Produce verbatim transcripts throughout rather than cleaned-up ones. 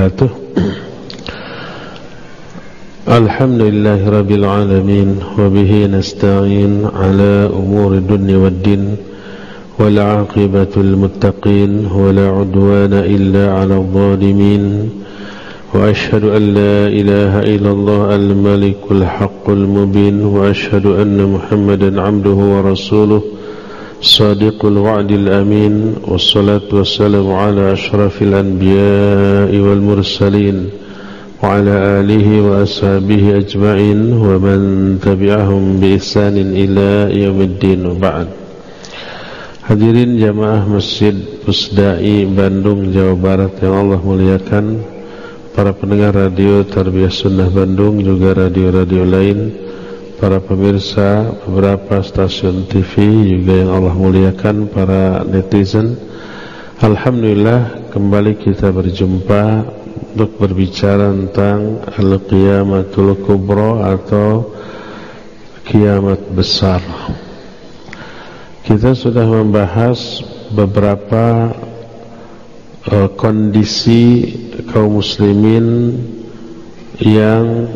wabarakatuh. Alhamdulillahi rabbil alamin, wa bihi nasta'in ala umuri dunya waddin, wal aqibatul muttaqin, wa la udwana illa ala zalimin. Wa ashhadu an la ilaha illallah al-malikul haqqul mubin, wa ashhadu anna Muhammadan abduhu wa rasuluh Sadiqul wa'dil amin. Wassalatu wassalamu ala ashrafil anbiya'i wal mursalin, wa ala alihi wa ashabihi ajma'in, wa man tabi'ahum bi ihsanin ila yaumiddin, wa ba'd. Hadirin jamaah Masjid Pusdai Bandung, Jawa Barat yang Allah muliakan, para pendengar radio Tarbiyah Sunnah Bandung, juga radio-radio lain, para pemirsa beberapa stasiun T V juga yang Allah muliakan, para netizen. Alhamdulillah kembali kita berjumpa untuk berbicara tentang Al-Qiyamatul Kubra atau kiamat besar. Kita sudah membahas beberapa uh, kondisi kaum muslimin yang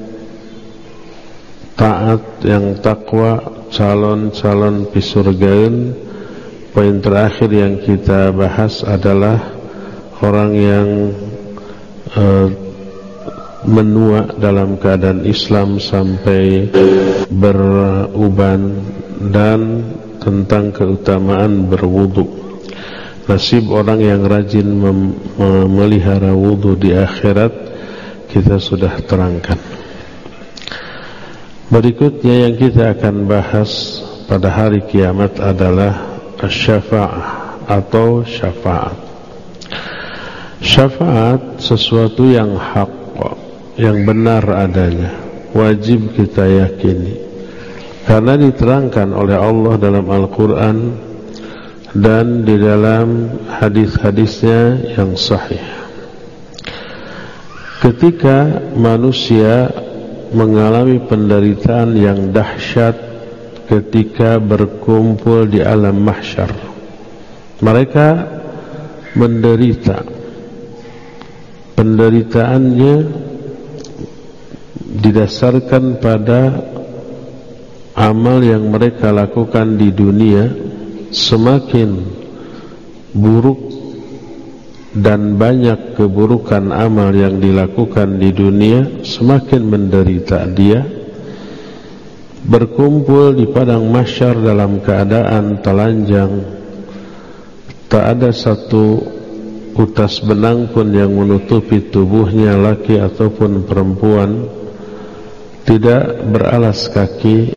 taat, yang takwa, calon-calon pisurgaun. Poin terakhir yang kita bahas adalah orang yang uh, menua dalam keadaan Islam sampai beruban, dan tentang keutamaan berwudu. Nasib orang yang rajin mem- memelihara wudu di akhirat kita sudah terangkan. Berikutnya yang kita akan bahas pada hari kiamat adalah syafa'ah atau syafaat. Syafaat sesuatu yang hak, yang benar adanya, wajib kita yakini, karena diterangkan oleh Allah dalam Al-Quran dan di dalam hadis-hadisnya yang sahih. Ketika manusia mengalami penderitaan yang dahsyat ketika berkumpul di alam mahsyar, mereka menderita. Penderitaannya didasarkan pada amal yang mereka lakukan di dunia. Semakin buruk dan banyak keburukan amal yang dilakukan di dunia, semakin menderita dia. Berkumpul di padang mahsyar dalam keadaan telanjang, tak ada satu utas benang pun yang menutupi tubuhnya, laki ataupun perempuan, tidak beralas kaki,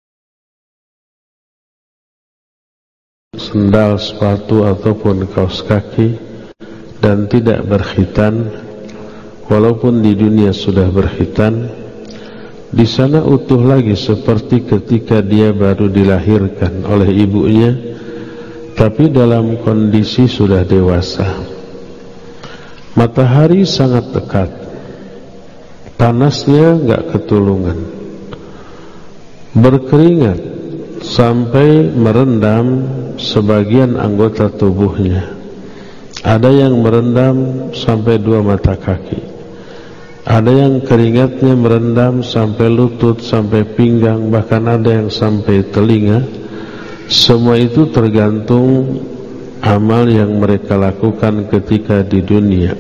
sendal, sepatu ataupun kaos kaki, dan tidak berkhitan. Walaupun di dunia sudah berkhitan, di sana utuh lagi seperti ketika dia baru dilahirkan oleh ibunya, tapi dalam kondisi sudah dewasa. Matahari sangat dekat, panasnya enggak ketulungan, berkeringat sampai merendam sebagian anggota tubuhnya. Ada yang merendam sampai dua mata kaki, ada yang keringatnya merendam sampai lutut, sampai pinggang, bahkan ada yang sampai telinga. Semua itu tergantung amal yang mereka lakukan ketika di dunia.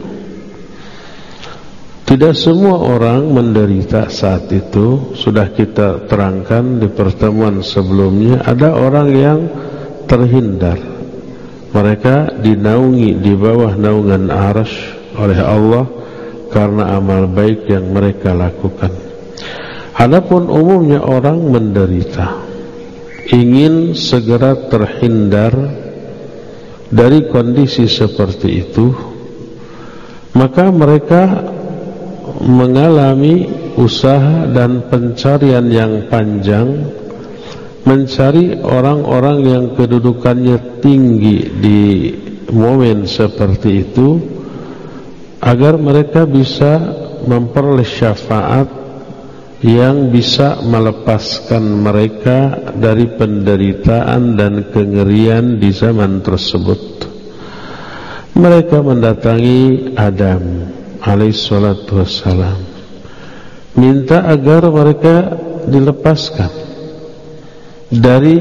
Tidak semua orang menderita saat itu. Sudah kita terangkan di pertemuan sebelumnya, ada orang yang terhindar. Mereka dinaungi di bawah naungan arsy oleh Allah karena amal baik yang mereka lakukan. Adapun umumnya orang menderita, ingin segera terhindar dari kondisi seperti itu, maka mereka mengalami usaha dan pencarian yang panjang, mencari orang-orang yang kedudukannya tinggi di momen seperti itu, agar mereka bisa memperoleh syafaat yang bisa melepaskan mereka dari penderitaan dan kengerian di zaman tersebut. Mereka mendatangi Adam alaihi salatu wassalam, minta agar mereka dilepaskan dari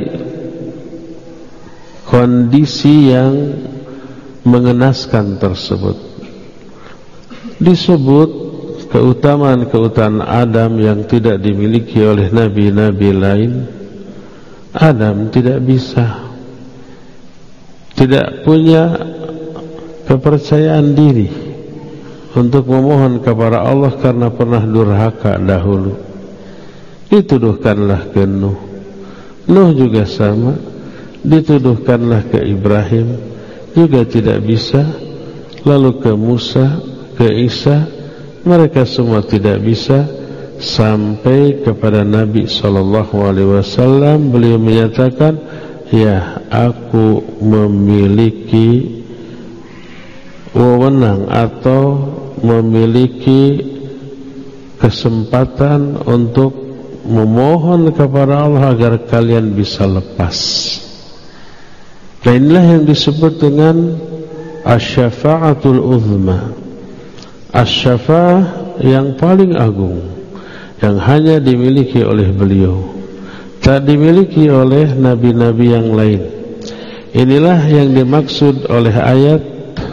kondisi yang mengenaskan tersebut. Disebut keutamaan-keutamaan Adam yang tidak dimiliki oleh nabi-nabi lain. Adam tidak bisa, tidak punya kepercayaan diri untuk memohon kepada Allah karena pernah durhaka dahulu. Dituduhkanlah ke Nuh. Nuh juga sama, dituduhkanlah ke Ibrahim, juga tidak bisa. Lalu ke Musa, ke Isa, mereka semua tidak bisa. Sampai kepada Nabi sallallahu alaihi wasallam, beliau menyatakan, ya, aku memiliki wewenang atau memiliki kesempatan untuk memohon kepada Allah agar kalian bisa lepas. Dan inilah yang disebut dengan asy-syafa'atul uzma, asy-syafa'ah yang paling agung, yang hanya dimiliki oleh beliau, tak dimiliki oleh nabi-nabi yang lain. Inilah yang dimaksud oleh ayat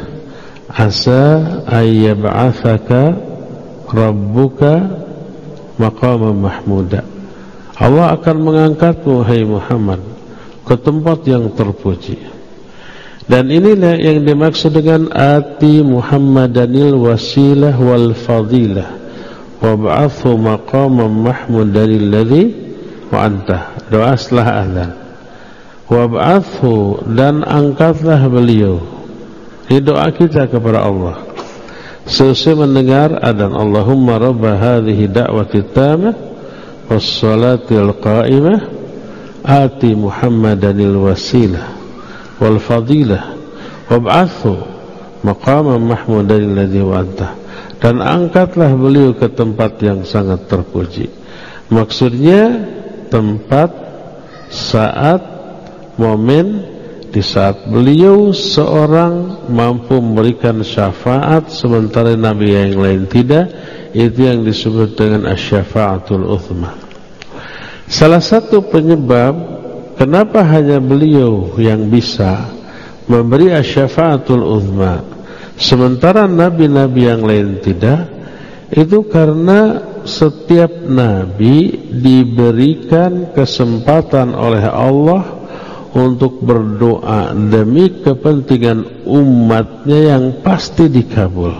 asa ayyab'atsaka rabbuka maqaman mahmuda. Allah akan mengangkatmu, hai Muhammad, ke tempat yang terpuji. Dan inilah yang dimaksud dengan ati Muhammadanil wasilah wal fadilah wab'athu maqaman mahmudan alladhi wa anta. Doa setelah azan. Wab'athu, dan angkatlah beliau. Ini doa kita kepada Allah seusai mendengar adzan. Allahumma rabba hadhihi da'wati tamah was-salatil qa'imah ati Muhammadanil wasilah wal fadilah wab'athu maqaman mahmudan alladhi wa anta. Dan angkatlah beliau ke tempat yang sangat terpuji. Maksudnya tempat, saat, momen di saat beliau seorang mampu memberikan syafaat sementara nabi yang lain tidak. Itu yang disebut dengan asy-syafa'atul uzma. Salah satu penyebab kenapa hanya beliau yang bisa memberi asy-syafa'atul uzma sementara nabi-nabi yang lain tidak, itu karena setiap nabi diberikan kesempatan oleh Allah untuk berdoa demi kepentingan umatnya yang pasti dikabul.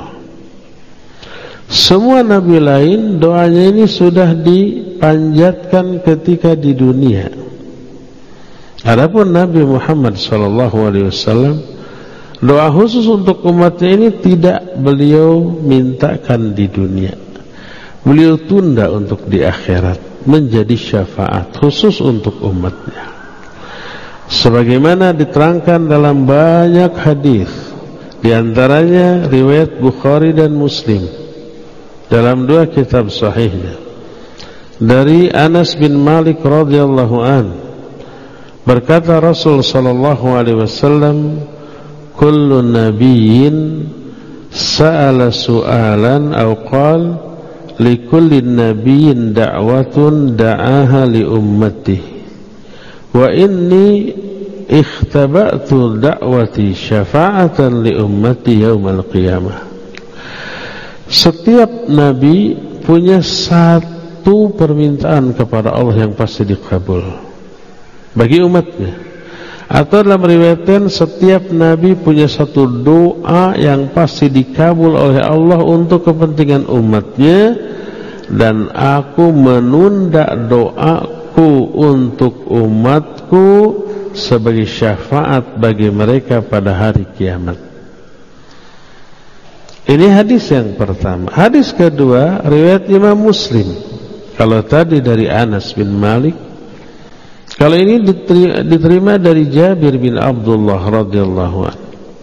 Semua nabi lain doanya ini sudah dipanjatkan ketika di dunia. Adapun Nabi Muhammad sallallahu alaihi wasallam, doa khusus untuk umatnya ini tidak beliau mintakan di dunia. Beliau tunda untuk di akhirat, menjadi syafaat khusus untuk umatnya. Sebagaimana diterangkan dalam banyak hadis, di antaranya riwayat Bukhari dan Muslim dalam dua kitab sahihnya, dari Anas bin Malik radhiyallahu an, berkata Rasul sallallahu alaihi wasallam, kullu nabiyyin sa'ala su'alan aw qala likulli nabiyyin da'watun da'aha li ummatihi wa inni ikhtaba'tu da'wati syafa'atan li ummati yaumal qiyamah. Setiap nabi punya satu permintaan kepada Allah yang pasti dikabul bagi umatnya. Atau dalam riwayatkan setiap nabi punya satu doa yang pasti dikabul oleh Allah untuk kepentingan umatnya, dan aku menunda doaku untuk umatku sebagai syafaat bagi mereka pada hari kiamat. Ini hadis yang pertama. Hadis kedua riwayat Imam Muslim. Kalau tadi dari Anas bin Malik, kalau ini diterima, diterima dari Jabir bin Abdullah radhiyallahu anhu.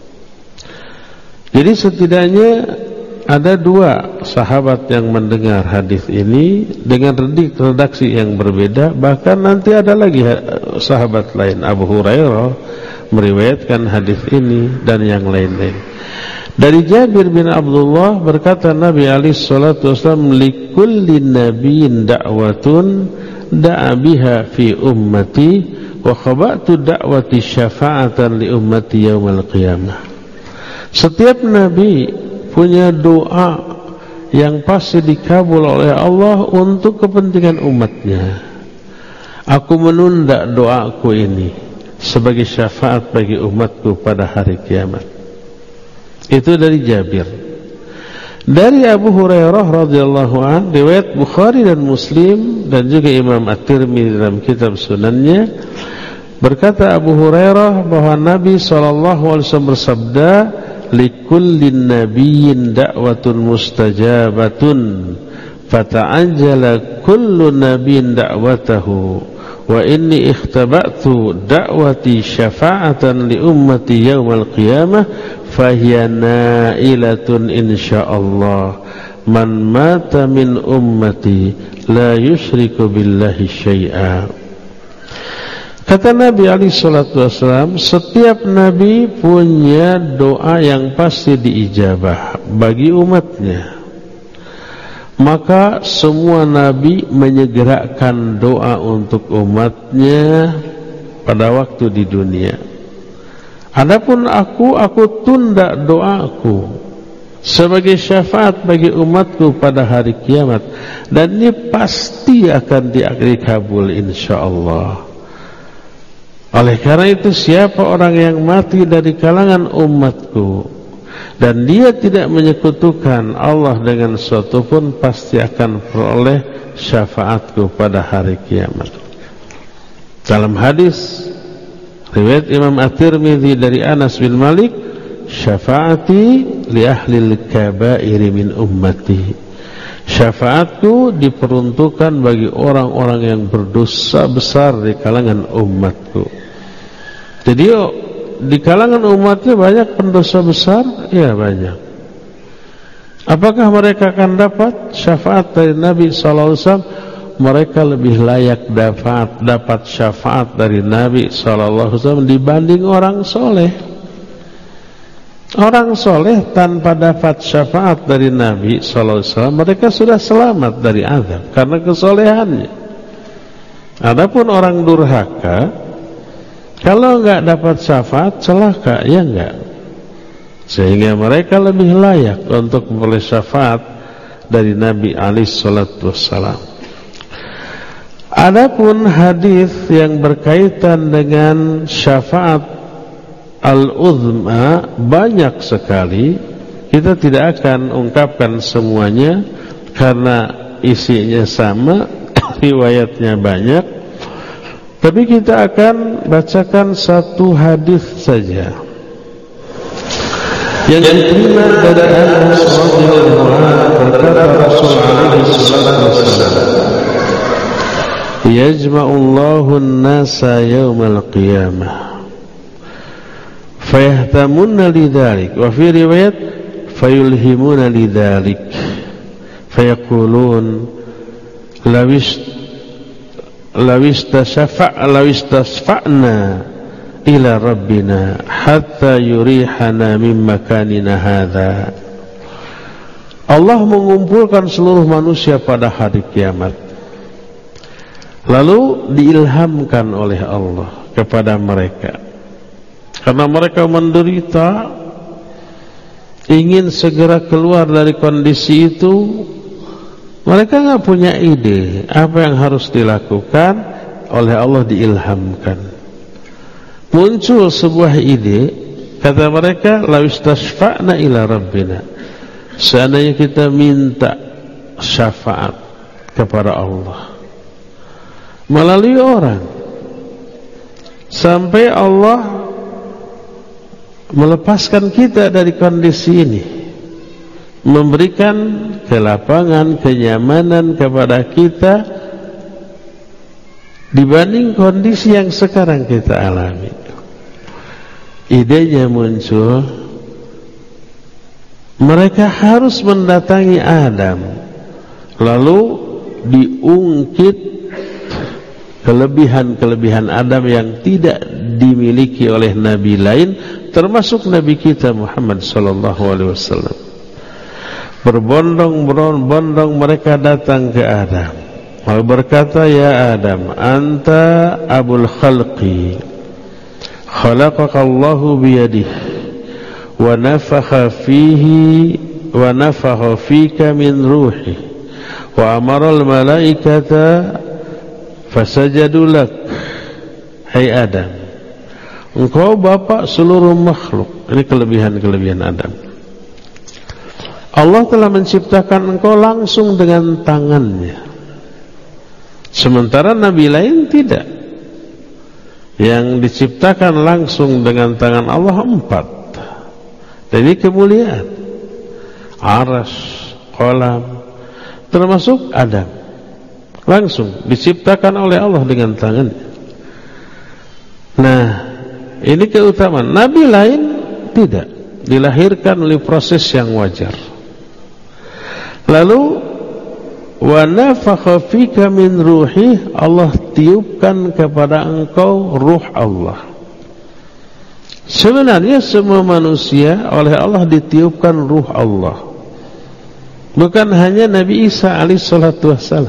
Jadi setidaknya ada dua sahabat yang mendengar hadis ini dengan redaksi yang berbeda. Bahkan nanti ada lagi sahabat lain, Abu Hurairah meriwayatkan hadis ini dan yang lain-lain. Dari Jabir bin Abdullah berkata Nabi alaihi salatu wasallam, likulli nabiyyin da'watun da'a biha fi ummati wa khaba'tu da'wati syafa'atan li ummati yaumal qiyamah. Setiap nabi punya doa yang pasti dikabul oleh Allah untuk kepentingan umatnya. Aku menunda doaku ini sebagai syafaat bagi umatku pada hari kiamat. Itu dari Jabir. Dari Abu Hurairah radhiyallahu an, riwayat Bukhari dan Muslim dan juga Imam At-Tirmidzi dalam kitab Sunannya, berkata Abu Hurairah bahwa Nabi sallallahu alaihi wasallam bersabda, likullin nabiyyin da'watun mustajabatun fata'ajjala kullu nabiyyin da'watahu wa inni ikhtaba'tu da'wati syafa'atan li ummati yaumal qiyamah fahiya na'ilatun insyaallah man mata min ummati la yusyriku billahi syai'a. Kata Nabi alaihi salatu wasallam, setiap nabi punya doa yang pasti diijabah bagi umatnya. Maka semua nabi menyegerakan doa untuk umatnya pada waktu di dunia. Adapun aku, aku tunda doaku sebagai syafaat bagi umatku pada hari kiamat, dan ini pasti akan dikabul insyaallah. Oleh karena itu, siapa orang yang mati dari kalangan umatku dan dia tidak menyekutukan Allah dengan sesuatu pun, pasti akan peroleh syafaatku pada hari kiamat. Dalam hadis riwayat Imam At-Tirmidzi dari Anas bin Malik, syafaati li ahlil kabairi min ummati, syafaatku diperuntukkan bagi orang-orang yang berdosa besar di kalangan umatku. Jadi oh, di kalangan umatnya banyak pendosa besar, ya banyak. Apakah mereka akan dapat syafaat dari Nabi sallallahu alaihi wasallam? Mereka lebih layak dapat dapat syafaat dari Nabi sallallahu alaihi wasallam dibanding orang soleh. Orang soleh tanpa dapat syafaat dari Nabi sallallahu alaihi wasallam, mereka sudah selamat dari azab karena kesolehannya. Adapun orang durhaka, kalau enggak dapat syafaat, celaka, ya enggak? Sehingga mereka lebih layak untuk memperoleh syafaat dari Nabi alaihi salatu wassalam. Adapun hadis yang berkaitan dengan syafaat al-uzma banyak sekali. Kita tidak akan ungkapkan semuanya karena isinya sama, riwayatnya banyak. Tapi kita akan bacakan satu hadis saja yang diterima dari Anas radhiyallahu anhu, berkata Rasulullah sallallahu alaihi wasallam, yajma'ullahu an-nasa yawmal qiyamah fayahtamuna lidzalik, wa fi riwayat fayulhimuna lidzalik, fayaqulun lawish lawistasfa' lawistasfa'na ila rabbina hatta yurihana min makanina hadza. Allah mengumpulkan seluruh manusia pada hari kiamat, lalu diilhamkan oleh Allah kepada mereka karena mereka menderita, ingin segera keluar dari kondisi itu. Mereka enggak punya ide apa yang harus dilakukan, oleh Allah diilhamkan. Muncul sebuah ide, kata mereka, lawistasfa'na ila rabbina, seandainya kita minta syafaat kepada Allah melalui orang, sampai Allah melepaskan kita dari kondisi ini, memberikan kelapangan, kenyamanan kepada kita dibanding kondisi yang sekarang kita alami. Idenya muncul, mereka harus mendatangi Adam, lalu diungkit kelebihan-kelebihan Adam yang tidak dimiliki oleh nabi lain, termasuk nabi kita Muhammad sallallahu alaihi wasallam. Berbondong-bondong mereka datang ke Adam, lalu berkata, ya Adam, anta abul khalqi, khalaqaka Allahu biyadihi wa nafakha fihi wa nafakha fika min ruhi wa amara al malaikata fasajadu lak. Hai Adam, engkau bapak seluruh makhluk. Ini kelebihan-kelebihan Adam. Allah telah menciptakan engkau langsung dengan tangannya, sementara nabi lain tidak. Yang diciptakan langsung dengan tangan Allah empat. Dan ini kemuliaan. Arsy, qalam, termasuk Adam, langsung diciptakan oleh Allah dengan tangannya. Nah, ini keutamaan. Nabi lain tidak, dilahirkan oleh proses yang wajar. Lalu wa nafakha fika min ruhi, Allah tiupkan kepada engkau ruh Allah. Sebenarnya semua manusia oleh Allah ditiupkan ruh Allah, bukan hanya Nabi Isa alaihi salatu wassalam.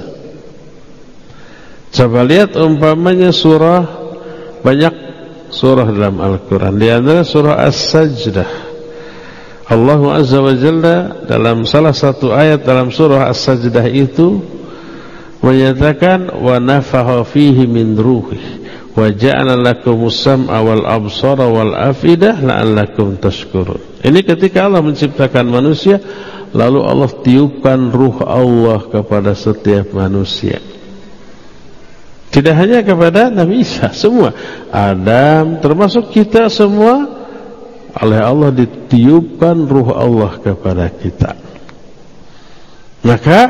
Coba lihat umpamanya surah, banyak surah dalam Al-Quran, di antara surah As-Sajdah. Allah Azza wa Jalla dalam salah satu ayat dalam surah As-Sajdah itu menyatakan wa nafakha fihi min ruhi wa ja'ala lakumus sam'a wal absara wal afidah la'allakum tashkurun. Ini ketika Allah menciptakan manusia, lalu Allah tiupkan ruh Allah kepada setiap manusia. Tidak hanya kepada Nabi Isa, semua Adam termasuk kita semua oleh Allah ditiupkan ruh Allah kepada kita. Maka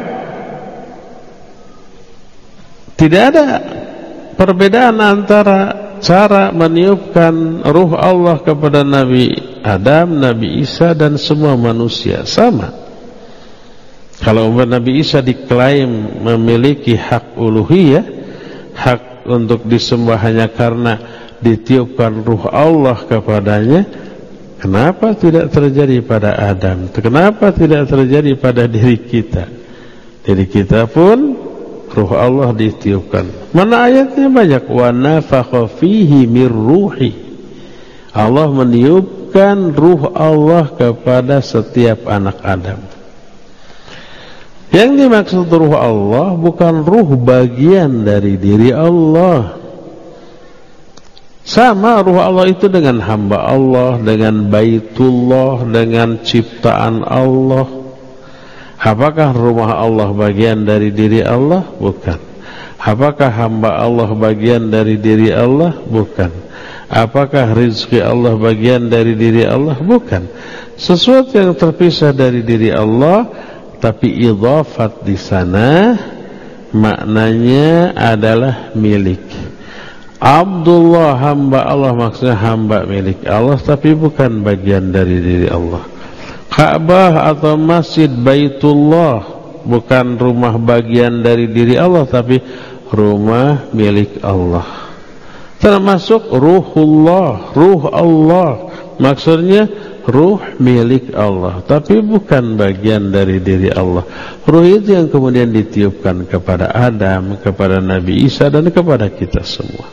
tidak ada perbedaan antara cara meniupkan ruh Allah kepada Nabi Adam, Nabi Isa dan semua manusia, sama. Kalau Nabi Isa diklaim memiliki hak uluhiyah, hak untuk disembah hanya karena ditiupkan ruh Allah kepadanya, kenapa tidak terjadi pada Adam? Kenapa tidak terjadi pada diri kita? Diri kita pun ruh Allah ditiupkan. Mana ayatnya banyak. Wa nafakha fihi mir ruhi. Allah meniupkan ruh Allah kepada setiap anak Adam. Yang dimaksud ruh Allah bukan ruh bagian dari diri Allah. Sama ruh Allah itu dengan hamba Allah, dengan baitullah, dengan ciptaan Allah. Apakah rumah Allah bagian dari diri Allah? Bukan. Apakah hamba Allah bagian dari diri Allah? Bukan. Apakah rizki Allah bagian dari diri Allah? Bukan. Sesuatu yang terpisah dari diri Allah, tapi idhafat di sana maknanya adalah milik. Abdullah, hamba Allah, maksudnya hamba milik Allah, tapi bukan bagian dari diri Allah. Ka'bah atau masjid Baitullah bukan rumah bagian dari diri Allah, tapi rumah milik Allah. Termasuk ruhullah, ruh Allah, maksudnya ruh milik Allah, tapi bukan bagian dari diri Allah. Ruh itu yang kemudian ditiupkan kepada Adam, kepada Nabi Isa, dan kepada kita semua.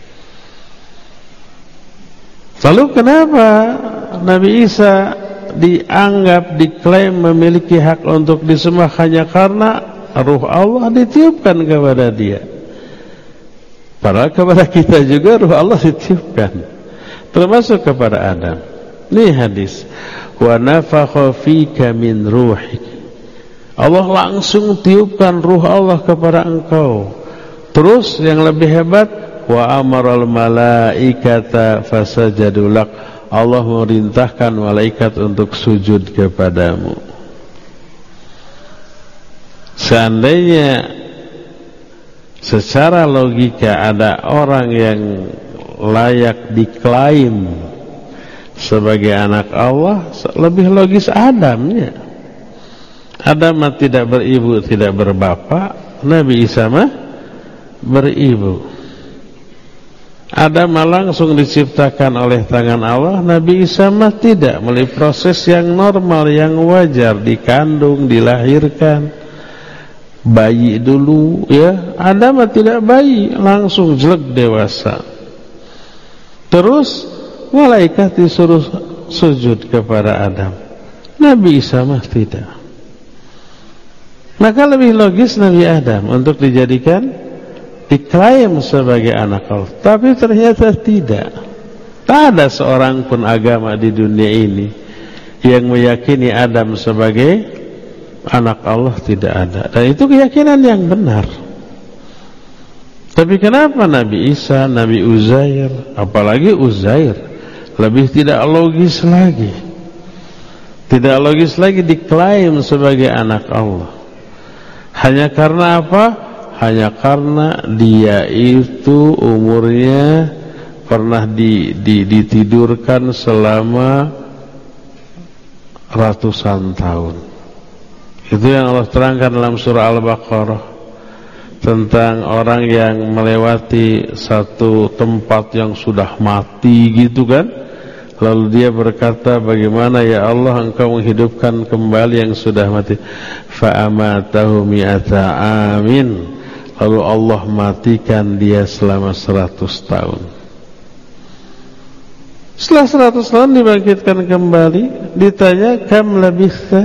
Lalu kenapa Nabi Isa dianggap, diklaim memiliki hak untuk disembah hanya karena ruh Allah ditiupkan kepada dia? Padahal kepada kita juga ruh Allah ditiupkan, termasuk kepada Adam. Ini hadis. Wa nafakha fika min ruhik. Allah langsung tiupkan ruh Allah kepada engkau. Terus yang lebih hebat, wa amaral malaikata fasajadu lak. Allah merintahkan malaikat untuk sujud kepadamu. Seandainya secara logika ada orang yang layak diklaim sebagai anak Allah, lebih logis Adamnya. Adam tidak beribu, tidak berbapak. Nabi Isa mah beribu. Adam langsung diciptakan oleh tangan Allah, Nabi Isa mah tidak, melalui proses yang normal, yang wajar, dikandung, dilahirkan, bayi dulu, ya. Adam mah tidak bayi, langsung jelek dewasa. Terus malaikat disuruh sujud kepada Adam, Nabi Isa mah tidak. Maka lebih logis Nabi Adam untuk dijadikan, diklaim sebagai anak Allah, tapi ternyata tidak. Tak ada seorang pun agama di dunia ini yang meyakini Adam sebagai anak Allah, tidak ada. Dan itu keyakinan yang benar. Tapi kenapa Nabi Isa, Nabi Uzair, apalagi Uzair, lebih tidak logis lagi. Tidak logis lagi diklaim sebagai anak Allah. Hanya karena apa? Hanya karena dia itu umurnya pernah di, di, ditidurkan selama ratusan tahun. Itu yang Allah terangkan dalam surah Al-Baqarah, tentang orang yang melewati satu tempat yang sudah mati gitu kan. Lalu dia berkata, bagaimana ya Allah engkau menghidupkan kembali yang sudah mati? Fa'amatahu mi'ata amin. Lalu Allah matikan dia selama seratus tahun. Setelah seratus tahun dibangkitkan kembali, ditanya, kam labitha?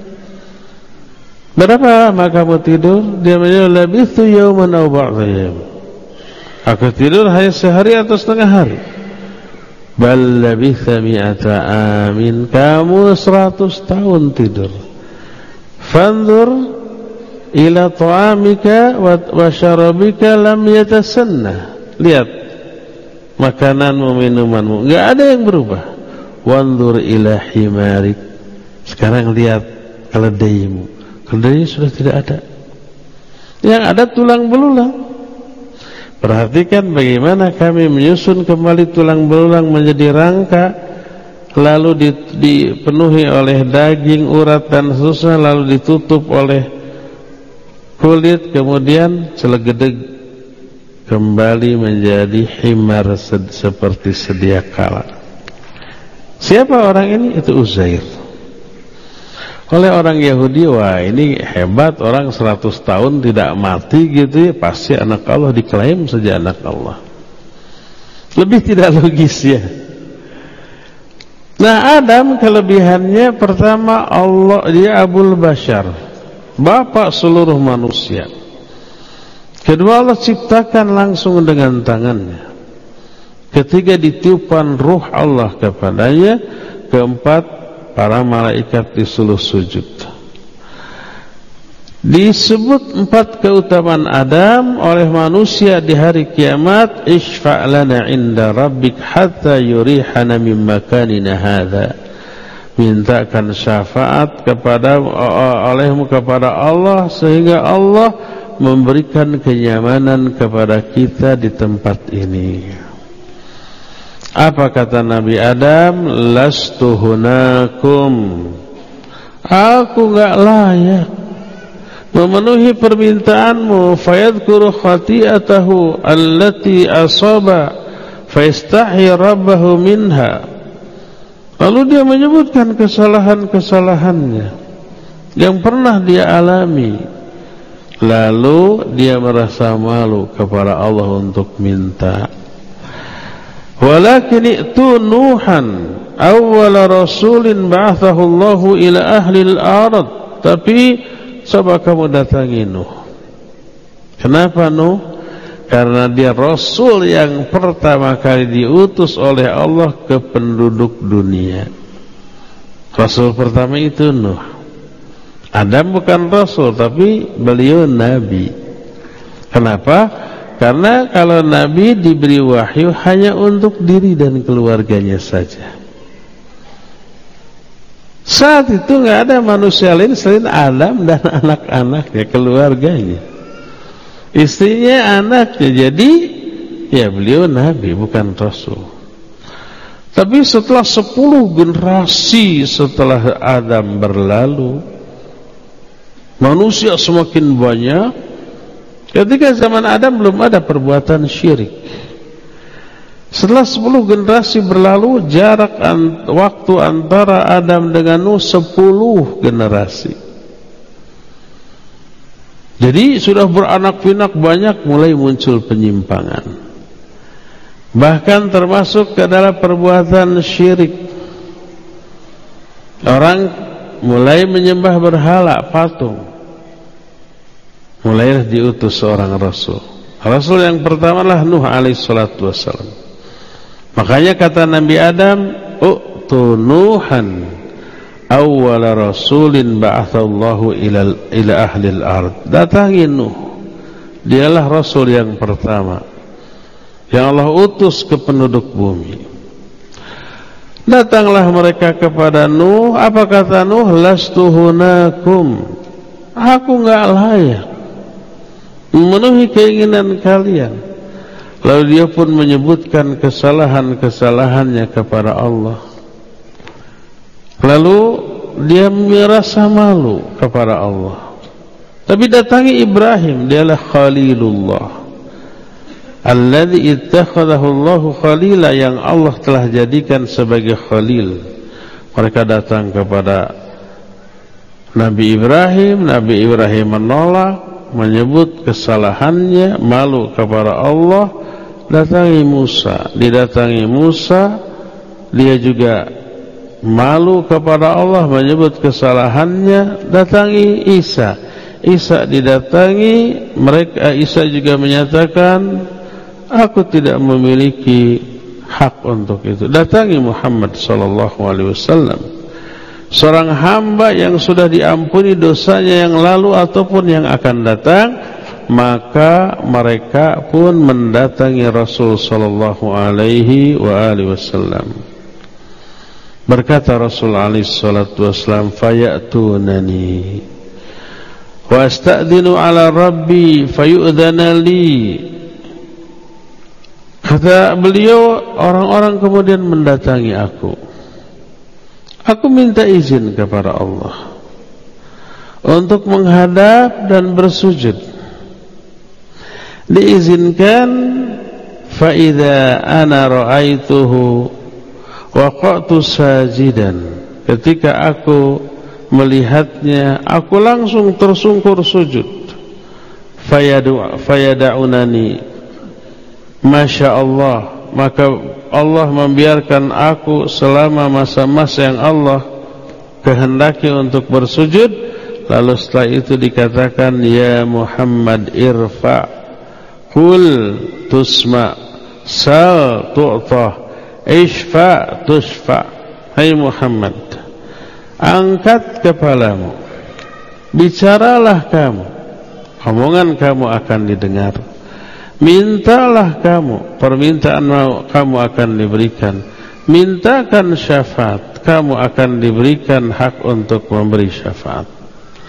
Berapa lama kamu tidur? Dia menjawab, labithu yawman aw ba'da yawm. Aku tidur hanya sehari atau setengah hari. Bal labitha mi'ata amin. Kamu seratus tahun tidur. Fanzur ila ta'amika wa syarabika lam yatasanna. Lihat makananmu, minumanmu, enggak ada yang berubah. Wanzur ila himarik. Sekarang lihat keledaimu, keledainya sudah tidak ada. Yang ada tulang belulang. Perhatikan bagaimana kami menyusun kembali tulang belulang menjadi rangka, lalu dipenuhi oleh daging, urat dan seterusnya, lalu ditutup oleh kulit, kemudian celegedeg kembali menjadi himar seperti sedia kala. Siapa orang ini? Itu Uzair. Oleh orang Yahudi, wah ini hebat, orang seratus tahun tidak mati gitu ya, pasti anak Allah, diklaim saja anak Allah. Lebih tidak logis ya. Nah, Adam kelebihannya pertama, Allah dia Abul Bashar, bapak seluruh manusia. Kedua, Allah ciptakan langsung dengan tangannya. Ketiga, ditiupkan ruh Allah kepadanya. Keempat, para malaikat disuruh sujud. Disebut empat keutamaan Adam oleh manusia di hari kiamat. Ishfa' lana inda rabbik hatta yurihana min makanina hadha. Mintakan syafaat kepada olehmu kepada Allah sehingga Allah memberikan kenyamanan kepada kita di tempat ini. Apa kata Nabi Adam? Lastu hunakum. Aku enggak layak memenuhi permintaanmu. Fayadhkuru khati'atahu allati asaba fayastahi rabbahu minha. Lalu dia menyebutkan kesalahan-kesalahannya yang pernah dia alami. Lalu dia merasa malu kepada Allah untuk minta. Walakin itu Nuhan awwala rasulin ba'athahu Allahu ila ahli al-ard. Tapi coba kamu datangi Nuh. Kenapa Nuh? Karena dia rasul yang pertama kali diutus oleh Allah ke penduduk dunia. Rasul pertama itu Nuh. Adam bukan rasul, tapi beliau nabi. Kenapa? Karena kalau nabi diberi wahyu hanya untuk diri dan keluarganya saja. Saat itu nggak ada manusia lain selain Adam dan anak-anaknya, keluarganya, istrinya, anaknya. Jadi ya beliau nabi, bukan rasul. Tapi setelah sepuluh generasi setelah Adam berlalu, manusia semakin banyak. Ketika zaman Adam belum ada perbuatan syirik. Setelah sepuluh generasi berlalu, jarak an, waktu antara Adam dengan Nuh sepuluh generasi. Jadi sudah beranak pinak banyak, mulai muncul penyimpangan. Bahkan termasuk ke dalam perbuatan syirik. Orang mulai menyembah berhala, patung. Mulailah diutus seorang Rasul. Rasul yang pertama adalah Nuh alaihi salatu wassalam. Makanya kata Nabi Adam, "U'tu Nuhan awwala rasulin ba'athallahu ila ila ahli al-ard." Datangi Nuh. Dialah rasul yang pertama yang Allah utus ke penduduk bumi. Datanglah mereka kepada Nuh. Apa kata Nuh? "Lastu hunakum." Aku enggak layak memenuhi keinginan kalian. Lalu dia pun menyebutkan kesalahan-kesalahannya kepada Allah. Lalu dia merasa malu kepada Allah. Tapi datangi Ibrahim, dialah Khalilullah, alladzi ittakhadahu Allahu khalila, yang Allah telah jadikan sebagai khalil. Mereka datang kepada Nabi Ibrahim. Nabi Ibrahim menolak, menyebut kesalahannya, malu kepada Allah. Datangi Musa, didatangi Musa, dia juga malu kepada Allah, menyebut kesalahannya. Datangi Isa, Isa didatangi, mereka Isa juga menyatakan, aku tidak memiliki hak untuk itu. Datangi Muhammad sallallahu alaihi wasallam, seorang hamba yang sudah diampuni dosanya yang lalu ataupun yang akan datang. Maka mereka pun mendatangi Rasul sallallahu alaihi wa alihi wasallam. Berkata Rasul alaihi salatu wasallam, "Fayatunani wa asta'dinu ala rabbi fayu'dhana li." Kata beliau, orang-orang kemudian mendatangi aku. Aku minta izin kepada Allah untuk menghadap dan bersujud. Diizinkan, fa idza ana ra'aituhu waqa'tu sajidan. Ketika aku melihatnya, aku langsung tersungkur sujud. Fayadu fayada'unani, masya Allah, maka Allah membiarkan aku selama masa-masa yang Allah kehendaki untuk bersujud. Lalu setelah itu dikatakan, ya Muhammad irfa' Kul tusma, sal tu'tah, ishfa tushfa. Hai Muhammad, angkat kepalamu, bicaralah kamu, omongan kamu akan didengar. Mintalah kamu, permintaan kamu akan diberikan. Mintakan syafaat, kamu akan diberikan hak untuk memberi syafaat.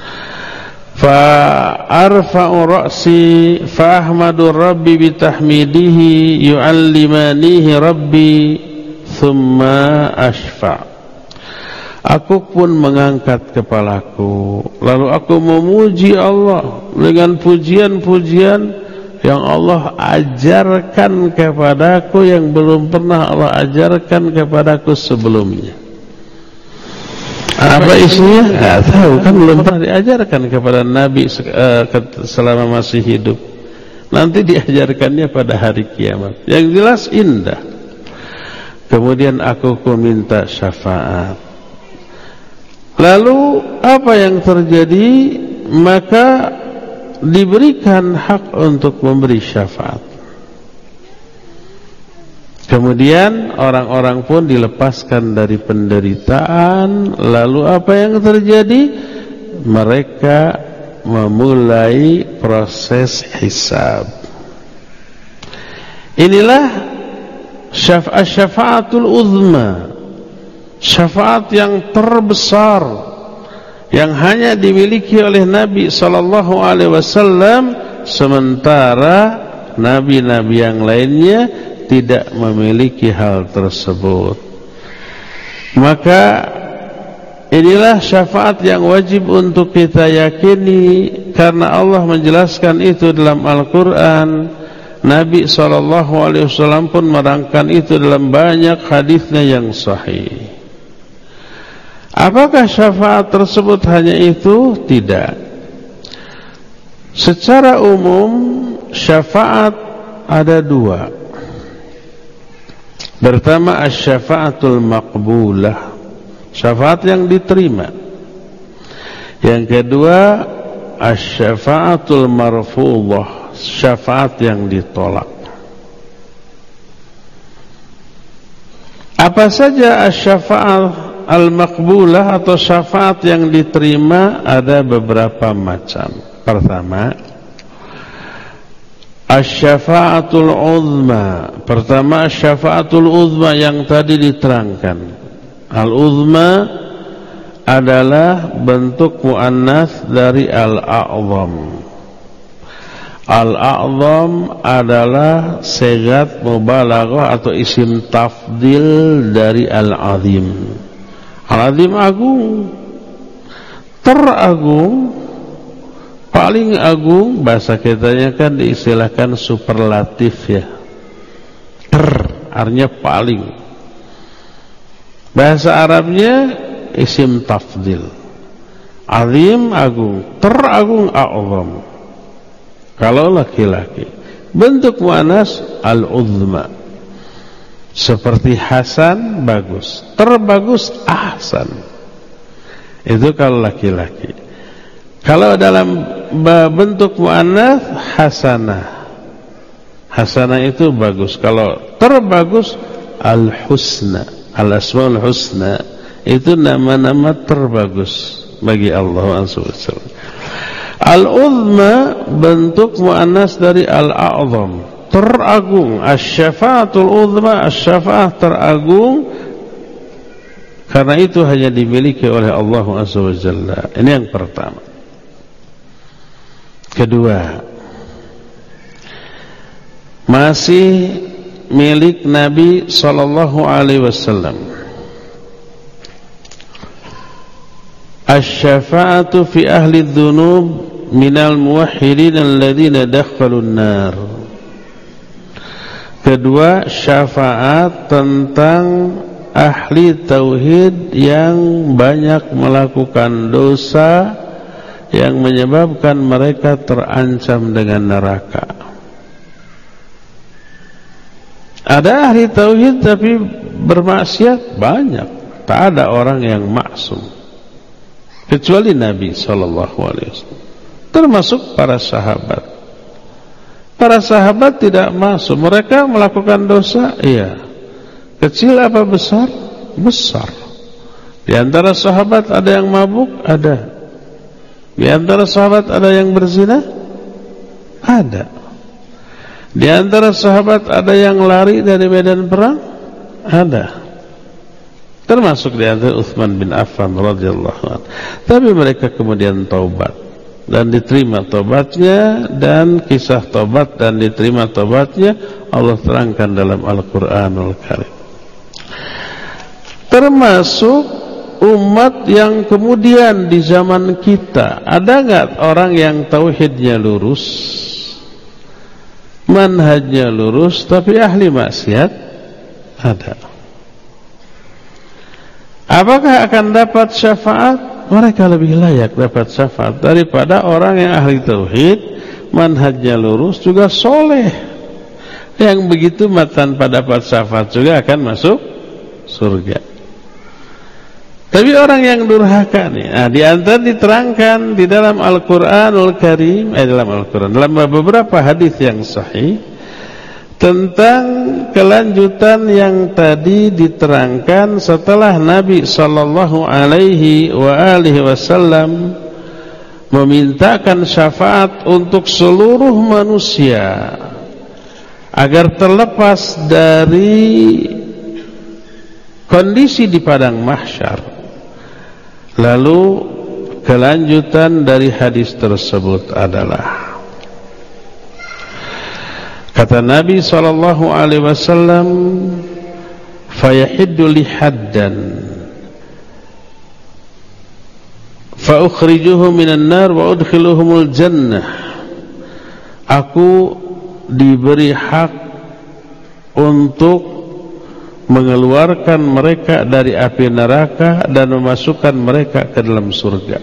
Fa arfa'u ra'si fa ahmadu rabbi bitahmidihi yu'allimanihi rabbi thumma ashfa'. Aku pun mengangkat kepalaku, lalu aku memuji Allah dengan pujian-pujian yang Allah ajarkan kepadaku, yang belum pernah Allah ajarkan kepadaku sebelumnya. Apa isinya? Nggak tahu, kan belum pernah diajarkan kepada Nabi selama masih hidup. Nanti diajarkannya pada hari kiamat. Yang jelas indah. Kemudian aku meminta syafaat. Lalu apa yang terjadi? Maka diberikan hak untuk memberi syafaat. Kemudian orang-orang pun dilepaskan dari penderitaan. Lalu apa yang terjadi? Mereka memulai proses hisab. Inilah syafaat syafaatul uzma, syafaat yang terbesar yang hanya dimiliki oleh Nabi sallallahu alaihi wasallam, sementara nabi-nabi yang lainnya tidak memiliki hal tersebut. Maka inilah syafaat yang wajib untuk kita yakini, karena Allah menjelaskan itu dalam Al-Quran. Nabi shallallahu alaihi wasallam pun menerangkan itu dalam banyak hadisnya yang sahih. Apakah syafaat tersebut hanya itu? Tidak. Secara umum syafaat ada dua. Pertama, asy-syafaatul maqbulah, syafaat yang diterima. Yang kedua, asy-syafaatul marfudhah, syafaat yang ditolak. Apa saja asy-syafaat al-maqbulah atau syafaat yang diterima? Ada beberapa macam. Pertama, asy-syafaatul uzma. Pertama, syafaatul uzma yang tadi diterangkan. Al-uzma adalah bentuk muannats dari al-a'zam. Al-a'zam adalah sigat mubalaghah atau isim tafdil dari al-azim. Al-azim agung, teragung, paling agung. Bahasa kitanya kan diistilahkan superlatif ya. Ter artinya paling. Bahasa Arabnya isim tafdil. Azim agung, teragung a'zam. Kalau laki-laki, bentuk muannas al-uzma. Seperti Hasan bagus, terbagus ahsan. Itu kalau laki-laki. Kalau dalam bentuk muannats hasanah, hasanah itu bagus. Kalau terbagus al-husna, al-asmaul husna, itu nama-nama terbagus bagi Allah subhanahu wa taala. Al-uzma bentuk muannats dari al-a'zam, teragung. Asy-syafaatul uzma, asy-syafaah teragung, karena itu hanya dimiliki oleh Allah subhanahu wa taala. Ini yang pertama. Kedua, masih milik Nabi sallallahu alaihi wasallam. Asy-syafa'atu fi ahli dzunub minal muwahhidin alladziina dakhalun nar. Kedua, syafaat tentang ahli tauhid yang banyak melakukan dosa yang menyebabkan mereka terancam dengan neraka. Ada ahli tauhid tapi bermaksiat banyak. Tak ada orang yang maksum kecuali Nabi sallallahu alaihi wasallam, termasuk para sahabat. Para sahabat tidak maksum. Mereka melakukan dosa, iya. Kecil apa besar? Besar. Di antara sahabat ada yang mabuk, ada. Di antara sahabat ada yang berzina? Ada. Di antara sahabat ada yang lari dari medan perang? Ada. Termasuk di antara Utsman bin Affan radhiyallahu anhu. Tapi mereka kemudian taubat dan diterima taubatnya, dan kisah taubat dan diterima taubatnya Allah terangkan dalam Al-Qur'anul Karim. Termasuk umat yang kemudian di zaman kita, ada enggak orang yang tauhidnya lurus, manhajnya lurus, tapi ahli maksiat? Ada. Apakah akan dapat syafaat? Mereka lebih layak dapat syafaat daripada orang yang ahli tauhid, manhajnya lurus, juga soleh. Yang begitu tanpa dapat syafaat juga akan masuk surga. Tapi orang yang durhaka nih, nah, di antara diterangkan di dalam Al-Qur'anul Karim, eh dalam Al-Qur'an, dalam beberapa hadis yang sahih tentang kelanjutan yang tadi diterangkan setelah Nabi sallallahu alaihi wa alihi wasallam memintakan syafaat untuk seluruh manusia agar terlepas dari kondisi di padang mahsyar. Lalu kelanjutan dari hadis tersebut adalah, kata Nabi sallallahu alaihi wasallam, fayahiddu li haddan fa ukhrijuhu minan nar wa udkhiluhumul jannah. Aku diberi hak untuk mengeluarkan mereka dari api neraka dan memasukkan mereka ke dalam surga.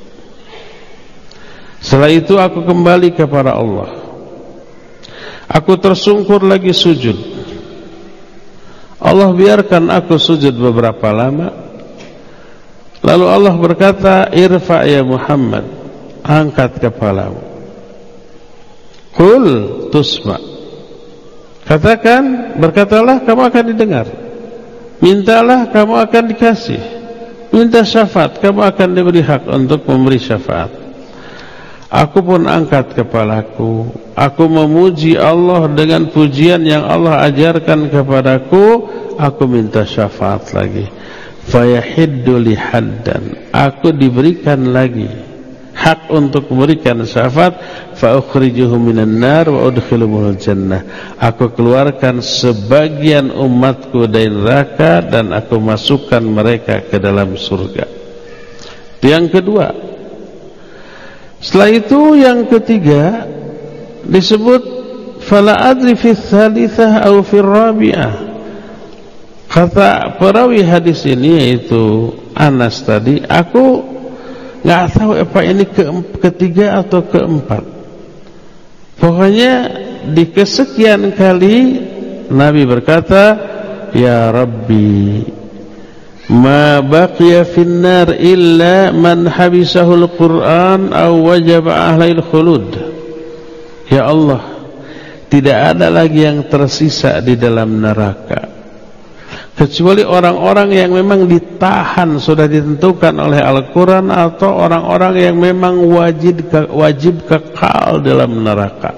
Setelah itu aku kembali kepada Allah. Aku tersungkur lagi sujud. Allah biarkan aku sujud beberapa lama. Lalu Allah berkata, irfa ya Muhammad, angkat kepalamu. Qul tusma. Katakan, berkatalah, kamu akan didengar. Mintalah, kamu akan dikasih. Minta syafaat, kamu akan diberi hak untuk memberi syafaat. Aku pun angkat kepalaku. Aku memuji Allah dengan pujian yang Allah ajarkan kepadaku. Aku minta syafaat lagi. Fayahiddu li haddan. Aku diberikan lagi hak untuk memberikan syafaat. Fa ukhrijuhu minan nar wa udkhiluhumul jannah. Aku keluarkan sebagian umatku dari neraka dan aku masukkan mereka ke dalam surga. Yang kedua, setelah itu yang ketiga disebut fala adri fi tsalitsah aw fi rabi'ah. Kata perawi hadis ini yaitu Anas tadi, aku enggak tahu apa ini ke ketiga atau keempat. Pokoknya di kesekian kali Nabi berkata, ya Rabbi, ma baqiya finnar illa man habisahul Qur'an aw wajaba ahlail khulud. Ya Allah, tidak ada lagi yang tersisa di dalam neraka kecuali orang-orang yang memang ditahan, sudah ditentukan oleh Al-Quran, atau orang-orang yang memang wajib wajib kekal dalam neraka.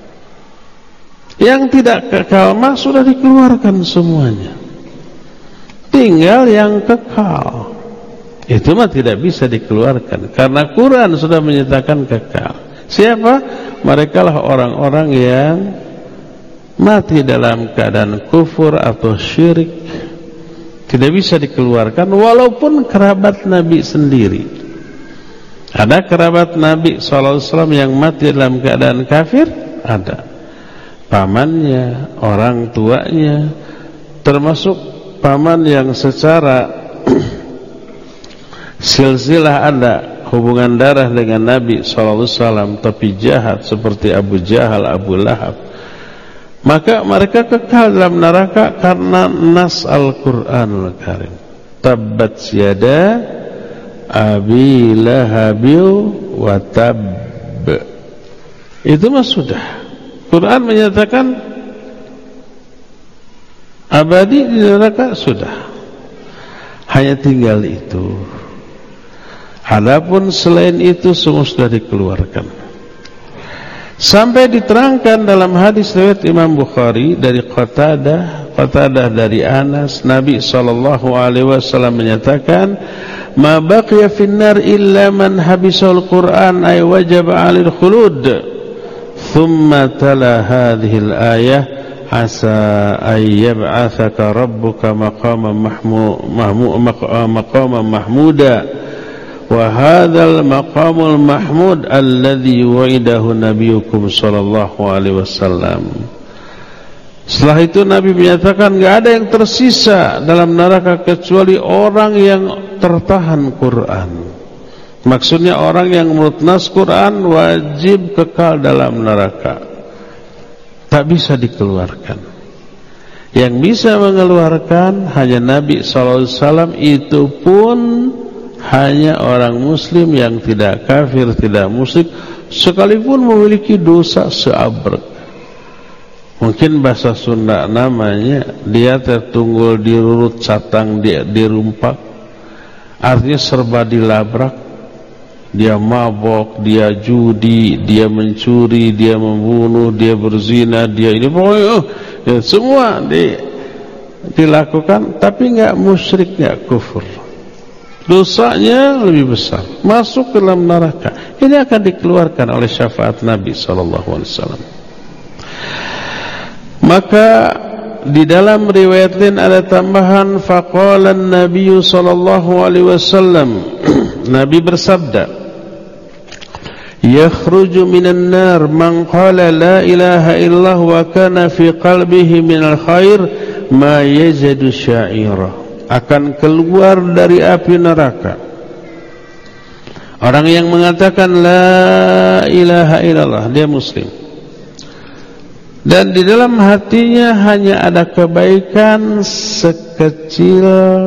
Yang tidak kekal mah sudah dikeluarkan semuanya, tinggal yang kekal. Itu mah tidak bisa dikeluarkan karena Quran sudah menyatakan kekal. Siapa? Mereka lah orang-orang yang mati dalam keadaan kufur atau syirik, tidak bisa dikeluarkan walaupun kerabat Nabi sendiri. Ada kerabat Nabi shallallahu alaihi wasallam yang mati dalam keadaan kafir? Ada. Pamannya, orang tuanya, termasuk paman yang secara silsilah ada hubungan darah dengan Nabi shallallahu alaihi wasallam tapi jahat seperti Abu Jahal, Abu Lahab. Maka mereka kekal dalam neraka karena nas Al-Quranul Karim. Tabbat yada Abi Lahabil wa tab. Itu mah sudah. Quran menyatakan abadi di neraka sudah. Hanya tinggal itu. Adapun selain itu semua sudah dikeluarkan. Sampai diterangkan dalam hadis riwayat Imam Bukhari dari Qatadah, Qatadah dari Anas, Nabi sallallahu alaihi wasallam menyatakan, "Ma baqiya finnar illa man habisal Qur'an ay wajaba 'alil khulud." Thumma tala hadhil ayah, "Asa ay yab'atsaka rabbuka maqaman mahmuda maqaman mahmuda." Wa hadzal maqamul mahmud alladzi wa'idahu nabiyukum sallallahu alaihi wasallam. Setelah itu Nabi menyatakan enggak ada yang tersisa dalam neraka kecuali orang yang tertahan Quran. Maksudnya orang yang menurut nas Quran wajib kekal dalam neraka, tak bisa dikeluarkan. Yang bisa mengeluarkan hanya Nabi sallallahu alaihi wasallam, itu pun hanya orang muslim yang tidak kafir, tidak musyrik, sekalipun memiliki dosa seabrek. Mungkin bahasa Sunda namanya dia tertunggul dirurut catang dia dirumpak, artinya serba dilabrak. Dia mabok, dia judi, dia mencuri, dia membunuh, dia berzina, dia ini pokoknya ya, semua di, dilakukan, tapi enggak musyrik, enggak kufur. Dosanya lebih besar, masuk ke dalam neraka. Ini akan dikeluarkan oleh syafaat Nabi sallallahu alaihi wasallam. Maka di dalam riwayat lain ada tambahan, faqala an-nabiy sallallahu alaihi wasallam, Nabi bersabda, yakhruju minan nar man qala la ilaha illallah wa kana fi qalbihi minal khair ma yajadu sya'ira. Akan keluar dari api neraka orang yang mengatakan la ilaha illallah, dia muslim, dan di dalam hatinya hanya ada kebaikan sekecil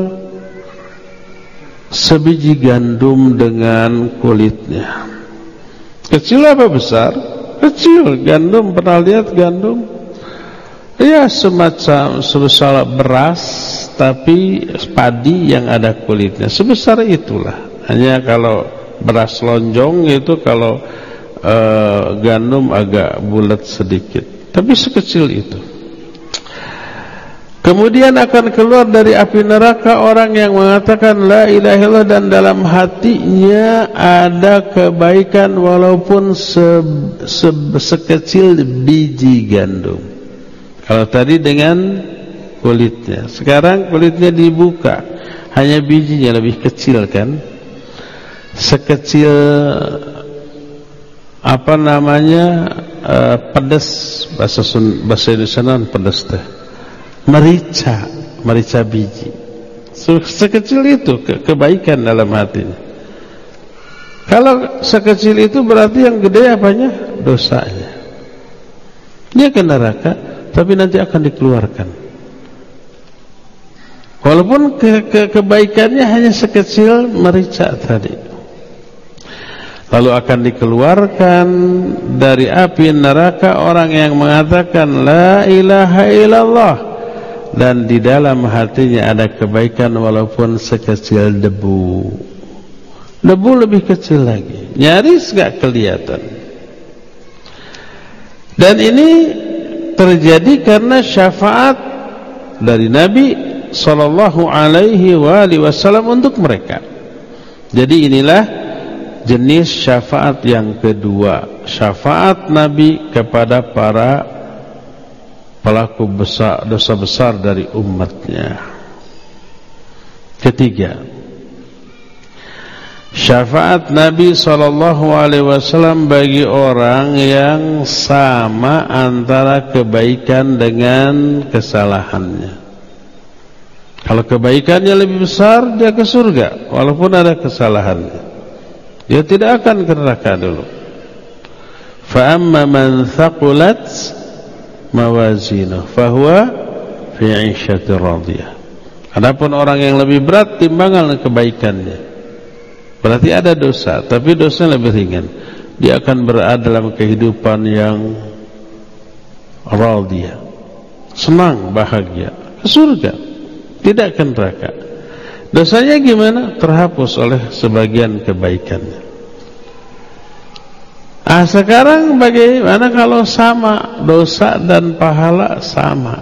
sebiji gandum dengan kulitnya. Kecil apa besar? Kecil. Gandum, pernah lihat gandum? Ya semacam sebesar beras, tapi padi yang ada kulitnya. Sebesar itulah. Hanya kalau beras lonjong itu, kalau uh, gandum agak bulat sedikit. Tapi sekecil itu. Kemudian akan keluar dari api neraka orang yang mengatakan la ilaha illallah dan dalam hatinya ada kebaikan walaupun se, se, sekecil biji gandum. Kalau tadi dengan kulitnya, sekarang kulitnya dibuka, hanya bijinya lebih kecil kan? Sekecil apa namanya? Uh, pedas, bahasa Sun, bahasa Indonesia non pedas teh. Merica, merica biji. Sekecil itu ke kebaikan dalam hatinya. Kalau sekecil itu berarti yang gede apanya? Dosanya. Dia ke neraka, tapi nanti akan dikeluarkan. Walaupun ke ke kebaikannya hanya sekecil merica tadi. Lalu akan dikeluarkan dari api neraka orang yang mengatakan la ilaha illallah dan di dalam hatinya ada kebaikan walaupun sekecil debu. Debu lebih kecil lagi, nyaris gak kelihatan. Dan ini terjadi karena syafaat dari Nabi sallallahu alaihi wasallam untuk mereka. Jadi inilah jenis syafaat yang kedua, syafaat Nabi kepada para pelaku besar, dosa besar dari umatnya. Ketiga, syafaat Nabi sallallahu alaihi wasallam bagi orang yang sama antara kebaikan dengan kesalahannya. Kalau kebaikannya lebih besar, dia ke surga walaupun ada kesalahannya. Dia tidak akan ke neraka dulu. Fa amma man thaqulat mawazinuh fahuwa fi 'ishatir radiyah. Adapun orang yang lebih berat timbangan kebaikannya, berarti ada dosa, tapi dosanya lebih ringan, dia akan berada dalam kehidupan yang radiyah, senang, bahagia, ke surga, tidak ke neraka. Dosanya gimana? Terhapus oleh sebagian kebaikannya. Ah, sekarang bagaimana kalau sama dosa dan pahala sama?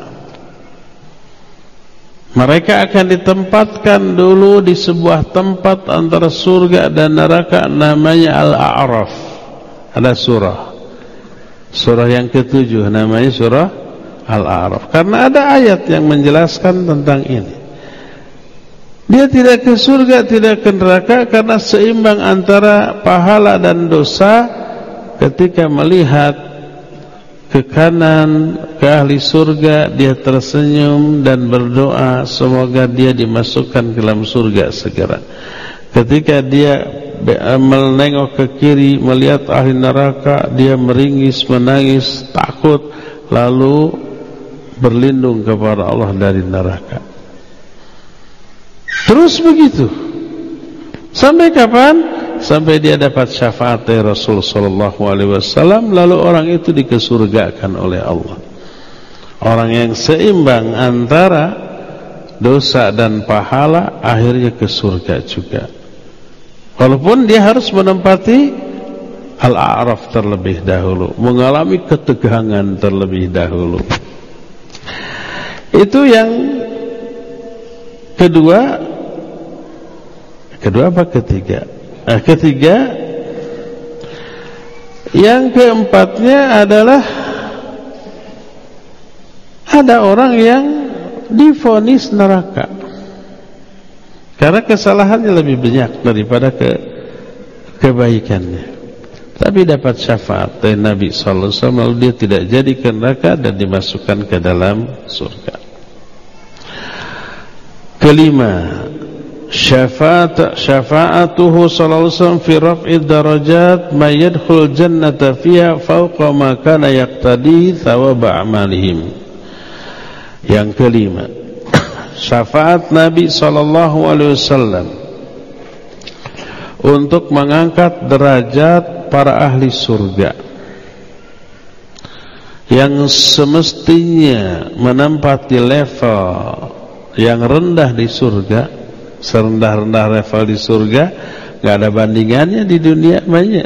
Mereka akan ditempatkan dulu di sebuah tempat antara surga dan neraka, namanya Al-A'raf. Ada surah, surah yang ketujuh namanya surah Al-A'raf. Karena ada ayat yang menjelaskan tentang ini. Dia tidak ke surga, tidak ke neraka karena seimbang antara pahala dan dosa. Ketika melihat ke kanan, ke ahli surga, dia tersenyum dan berdoa semoga dia dimasukkan ke dalam surga segera. Ketika dia menengok ke kiri melihat ahli neraka, dia meringis, menangis, takut, lalu berlindung kepada Allah dari neraka. Terus begitu sampai kapan? Sampai dia dapat syafaat dari Rasul sallallahu alaihi wasallam, lalu orang itu dikesurgakan oleh Allah. Orang yang seimbang antara dosa dan pahala akhirnya ke surga juga. Walaupun dia harus menempati Al-A'raf terlebih dahulu, mengalami ketegangan terlebih dahulu. Itu yang kedua. Kedua apa ketiga? Nah, ketiga, yang keempatnya adalah ada orang yang divonis neraka karena kesalahannya lebih banyak daripada ke kebaikannya. tapi dapat syafaat dari Nabi sallallahu alaihi wasallam, lalu dia tidak jadi ke neraka dan dimasukkan ke dalam surga. Kelima, syafaat syafaatuhu sallallahu alaihi wasallam fi raf'i darajat may yadkhul jannata fiha fawqa ma kana yaqtadi thawab a'malihim. Yang kelima, syafaat Nabi sallallahu alaihi wasallam untuk mengangkat derajat para ahli surga yang semestinya menempati level yang rendah di surga, serendah-rendah level di surga, gak ada bandingannya di dunia banyak.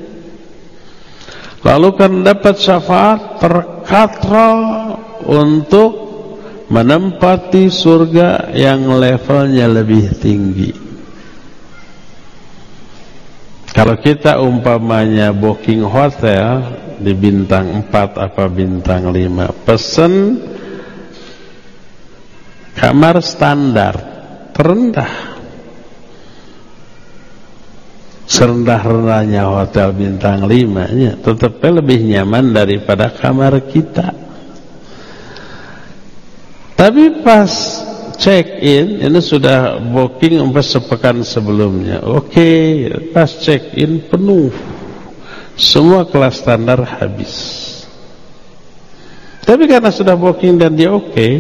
Lalu kan dapat syafaat terkatrol untuk menempati surga yang levelnya lebih tinggi. Kalau kita umpamanya booking hotel di bintang empat apa bintang lima, pesen kamar standar terendah, serendah-rendahnya hotel bintang lima nya, tetapnya lebih nyaman daripada kamar kita. Tapi pas check in, ini sudah booking empat sepekan sebelumnya, oke, okay, pas check in penuh, semua kelas standar habis. Tapi karena sudah booking dan dia oke, okay,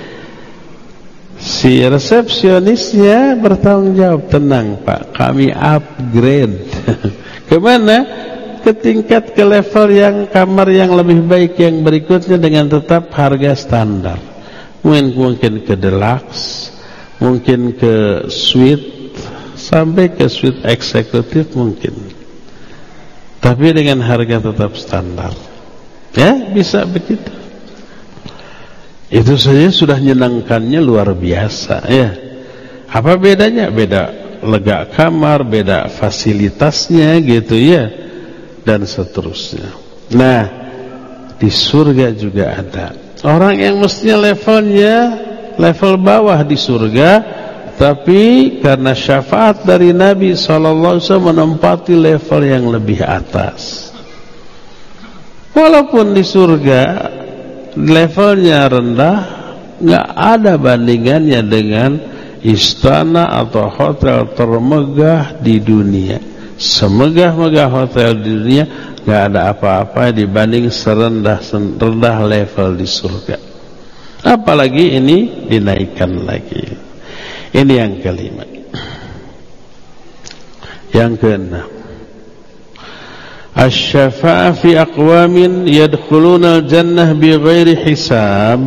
si resepsionisnya bertanggung jawab, tenang Pak, kami upgrade kemana? Ke tingkat, ke level yang kamar yang lebih baik yang berikutnya dengan tetap harga standar. Mungkin, mungkin ke deluxe, mungkin ke suite, sampai ke suite eksekutif mungkin, tapi dengan harga tetap standar. Ya, bisa begitu. Itu saja sudah menyenangkannya luar biasa ya. Apa bedanya? Beda lega kamar, beda fasilitasnya gitu ya, dan seterusnya. Nah, di surga juga ada orang yang mestinya levelnya level bawah di surga, tapi karena syafaat dari Nabi sallallahu alaihi wasallam menempati level yang lebih atas. Walaupun di surga levelnya rendah, nggak ada bandingannya dengan istana atau hotel termegah di dunia. Semegah-megah hotel di dunia, nggak ada apa-apa dibanding serendah rendah level di surga. Apalagi ini dinaikkan lagi. Ini yang kelima. Yang keenam, asy-syafa'ah fi aqwamin yadkhuluna al-jannah bighairi hisab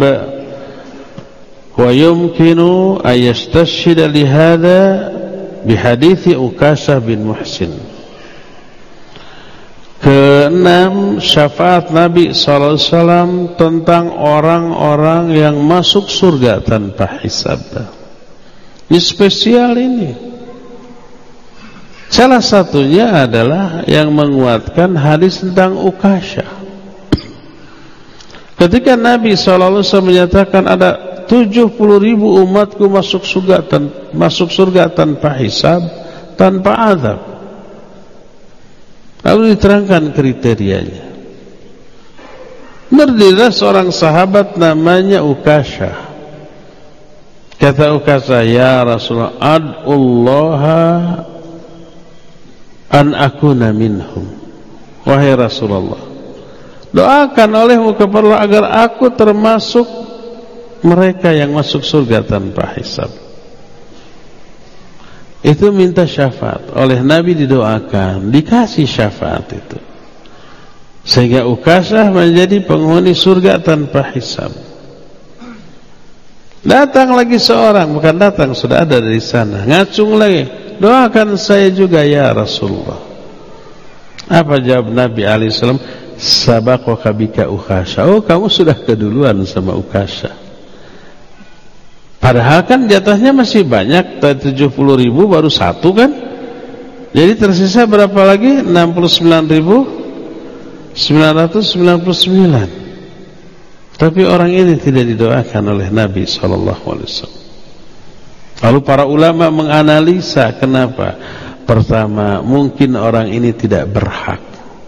wa yumkinu an yastashhida li hadha bihadithi Ukashah bin Muhsin. Keenam, syafaat Nabi sallallahu alaihi wasallam tentang orang-orang yang masuk surga tanpa hisab. Ini spesial ini. Salah satunya adalah yang menguatkan hadis tentang Ukashah. Ketika Nabi sallallahu alaihi wasallam menyatakan ada tujuh puluh ribu umatku masuk surga tan masuk surga tanpa hisab, tanpa azab. Lalu diterangkan kriterianya. Berdirilah seorang sahabat namanya Ukashah. Kata Ukashah, ya Rasulullah, ad'ullaha an akuna minhum. Wahai Rasulullah, doakan olehmu kepada Allah agar aku termasuk mereka yang masuk surga tanpa hisab. Itu minta syafaat oleh Nabi, didoakan, dikasih syafaat itu, sehingga Ukashah menjadi penghuni surga tanpa hisab. Datang lagi seorang, bukan datang, sudah ada dari sana, ngacung lagi, doakan saya juga ya Rasulullah. Apa jawab Nabi alaihi salam? Sabaqaka bika Ukashah. Oh, kamu sudah keduluan sama Ukashah. Padahal kan jatahnya masih banyak, tujuh puluh ribu baru satu kan. Jadi tersisa berapa lagi? enam puluh sembilan ribu sembilan ratus sembilan puluh sembilan. Tapi orang ini tidak didoakan oleh Nabi sallallahu alaihi wasallam. Lalu para ulama menganalisa kenapa. Pertama, mungkin orang ini tidak berhak.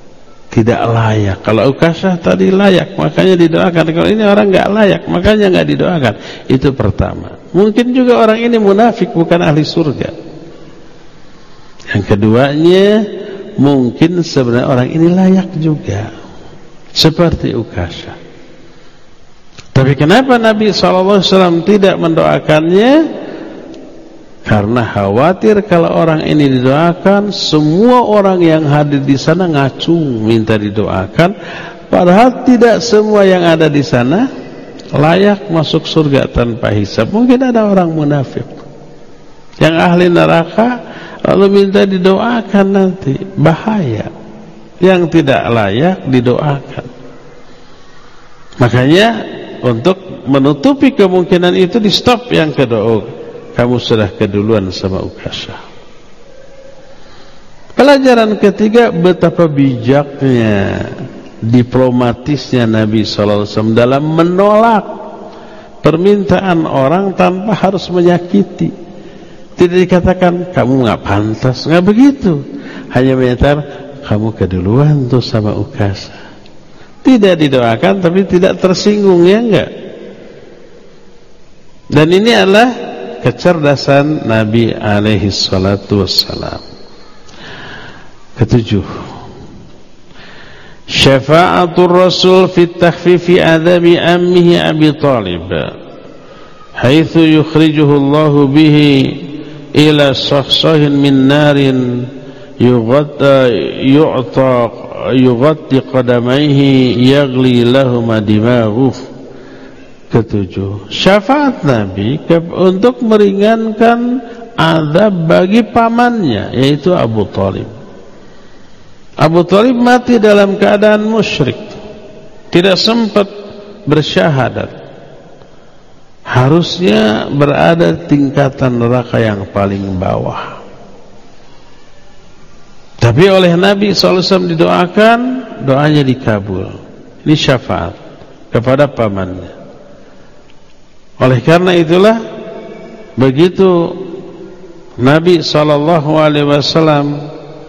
tidak layak. Kalau Ukasyah tadi layak, makanya didoakan. Kalau ini orang nggak layak, makanya nggak didoakan. Itu pertama. Mungkin juga orang ini munafik, bukan ahli surga. Yang keduanya, mungkin sebenarnya orang ini layak juga, seperti Ukasyah. Tapi kenapa Nabi shallallahu alaihi wasallam tidak mendoakannya? Karena khawatir kalau orang ini didoakan, semua orang yang hadir di sana ngacung minta didoakan, padahal tidak semua yang ada di sana layak masuk surga tanpa hisab. Mungkin ada orang munafik yang ahli neraka lalu minta didoakan, nanti bahaya. Yang tidak layak didoakan. Makanya untuk menutupi kemungkinan itu, di stop yang kedua. Kamu sudah keduluan sama Ukasyah. Pelajaran ketiga, betapa bijaknya, diplomatisnya Nabi shallallahu alaihi wasallam dalam menolak permintaan orang tanpa harus menyakiti. Tidak dikatakan kamu nggak pantas, nggak begitu. Hanya menyatakan kamu keduluan tuh sama Ukasyah. Tidak didoakan, tapi tidak tersinggung, ya enggak. Dan ini adalah kecerdasan Nabi alaihi salatu wassalam. Ketujuh, syafa'atul Rasul fi takhfifi adabi ammihi Abi Talib, haitsu yukhrijuhu Allah bihi ila sahsahin min narin yughatta yu'ta yughatti qadamaihi yaghli lahum dimaghuh. Ketujuh, syafaat Nabi untuk meringankan azab bagi pamannya, yaitu Abu Talib. Abu Talib mati dalam keadaan musyrik, tidak sempat bersyahadat. Harusnya berada tingkatan neraka yang paling bawah. Tapi oleh Nabi shallallahu alaihi wasallam didoakan, doanya dikabul. Ini syafaat kepada pamannya. Oleh karena itulah, begitu Nabi shallallahu alaihi wasallam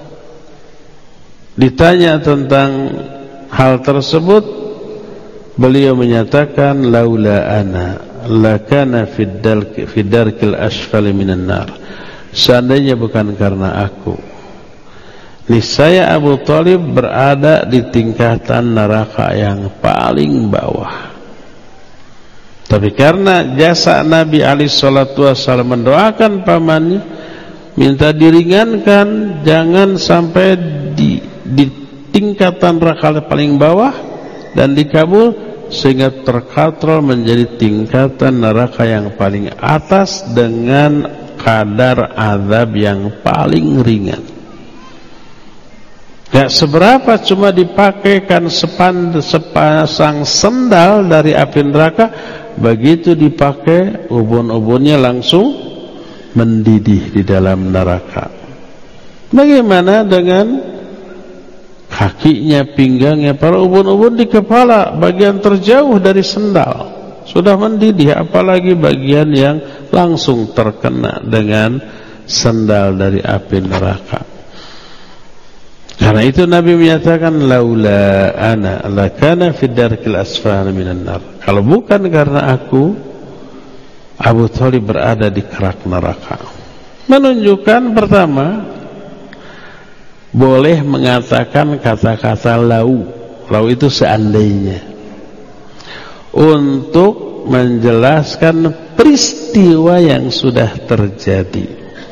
ditanya tentang hal tersebut, beliau menyatakan, laula ana lakana fid darkil asfali minan nar. Seandainya bukan karena aku, niscaya Abu Talib berada di tingkatan neraka yang paling bawah. Tapi karena jasa Nabi alaihi salatu wassalam mendoakan pamannya, minta diringankan, jangan sampai di, di tingkatan neraka paling bawah, dan dikabul, sehingga terkatrol menjadi tingkatan neraka yang paling atas dengan kadar azab yang paling ringan. Gak seberapa, cuma dipakaikan sepan, sepasang sendal dari api neraka, begitu dipakai, ubun-ubunnya langsung mendidih di dalam neraka. Bagaimana dengan kakinya, pinggangnya, para ubun-ubun di kepala, bagian terjauh dari sendal sudah mendidih, apalagi bagian yang langsung terkena dengan sendal dari api neraka. Karena itu Nabi menyatakan, laula ana lakana fid darkil asfali minan nar. Kalau bukan karena aku, Abu Talib berada di kerak neraka. Menunjukkan pertama, boleh mengatakan kata-kata lau. Lau itu seandainya, untuk menjelaskan peristiwa yang sudah terjadi.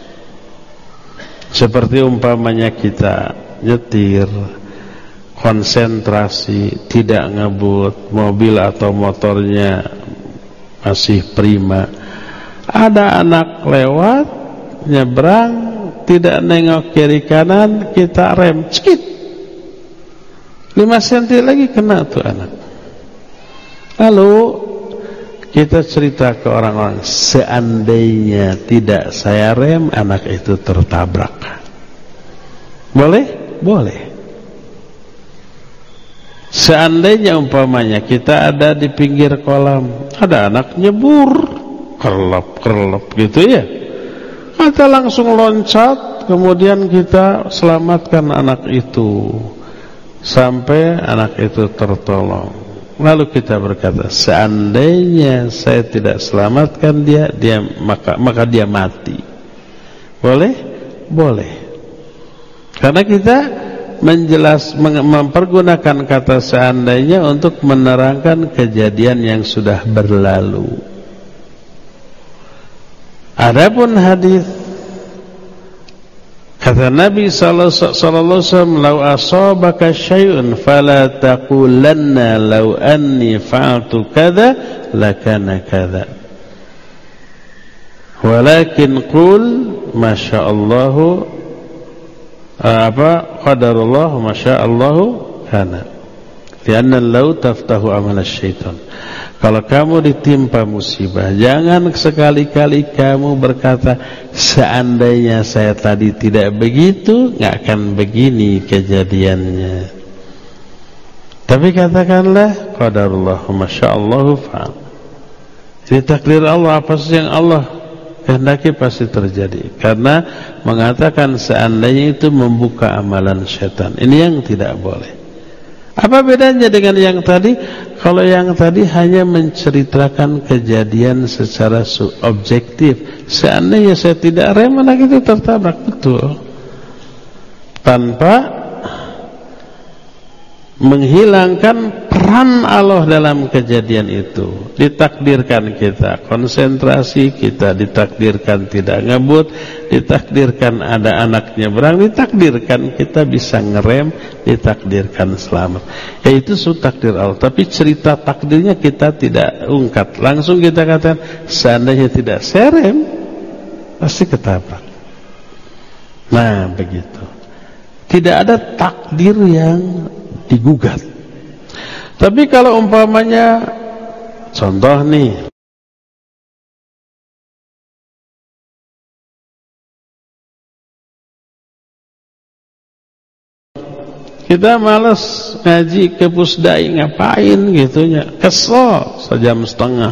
Seperti umpamanya kita nyetir, konsentrasi, tidak ngebut, mobil atau motornya masih prima, ada anak lewat, nyebrang, tidak nengok kiri kanan, kita rem, cekit, lima senti lagi kena tuh anak. Lalu kita cerita ke orang-orang, seandainya tidak saya rem, anak itu tertabrak. Boleh? Boleh. Seandainya umpamanya kita ada di pinggir kolam, ada anak nyebur, kerlop-kerlop gitu ya, kita langsung loncat, kemudian kita selamatkan anak itu. sampai anak itu tertolong. Lalu kita berkata, seandainya saya tidak selamatkan dia, dia maka maka dia mati. Boleh? Boleh. Karena kita menjelas mempergunakan kata seandainya untuk menerangkan kejadian yang sudah berlalu. Adapun hadis kata Nabi sallallahu alaihi wasallam, "Lau asabaka syai'un fala taqulanna law anni fa'altu kadza lakana kadza. Walakin qul masyaallahu apa qadarullah masyaallahu kana." Lianna law taftahu amal syaitan. Kalau kamu ditimpa musibah, jangan sekali-kali kamu berkata, seandainya saya tadi tidak begitu, nggak akan begini kejadiannya. Tapi katakanlah, qadarullah masyaallahu fa'al. Ini takdir Allah, apa saja yang Allah kehendaki pasti terjadi. Karena mengatakan seandainya itu membuka amalan syaitan. Ini yang tidak boleh. Apa bedanya dengan yang tadi? Kalau yang tadi hanya menceritakan kejadian secara objektif. Seandainya saya tidak rem, anak itu tertabrak, betul. Tanpa menghilangkan peran Allah dalam kejadian itu. Ditakdirkan kita konsentrasi, kita ditakdirkan tidak ngebut, ditakdirkan ada anaknya berang, ditakdirkan kita bisa ngerem, ditakdirkan selamat. Ya itu sudah takdir Allah. Tapi cerita takdirnya kita tidak ungkap. Langsung kita katakan, seandainya tidak serem, pasti ketabrak. Nah begitu. Tidak ada takdir yang digugat. Tapi kalau umpamanya, contoh nih, kita malas ngaji ke pusdai, ngapain gitunya, kesel sejam setengah.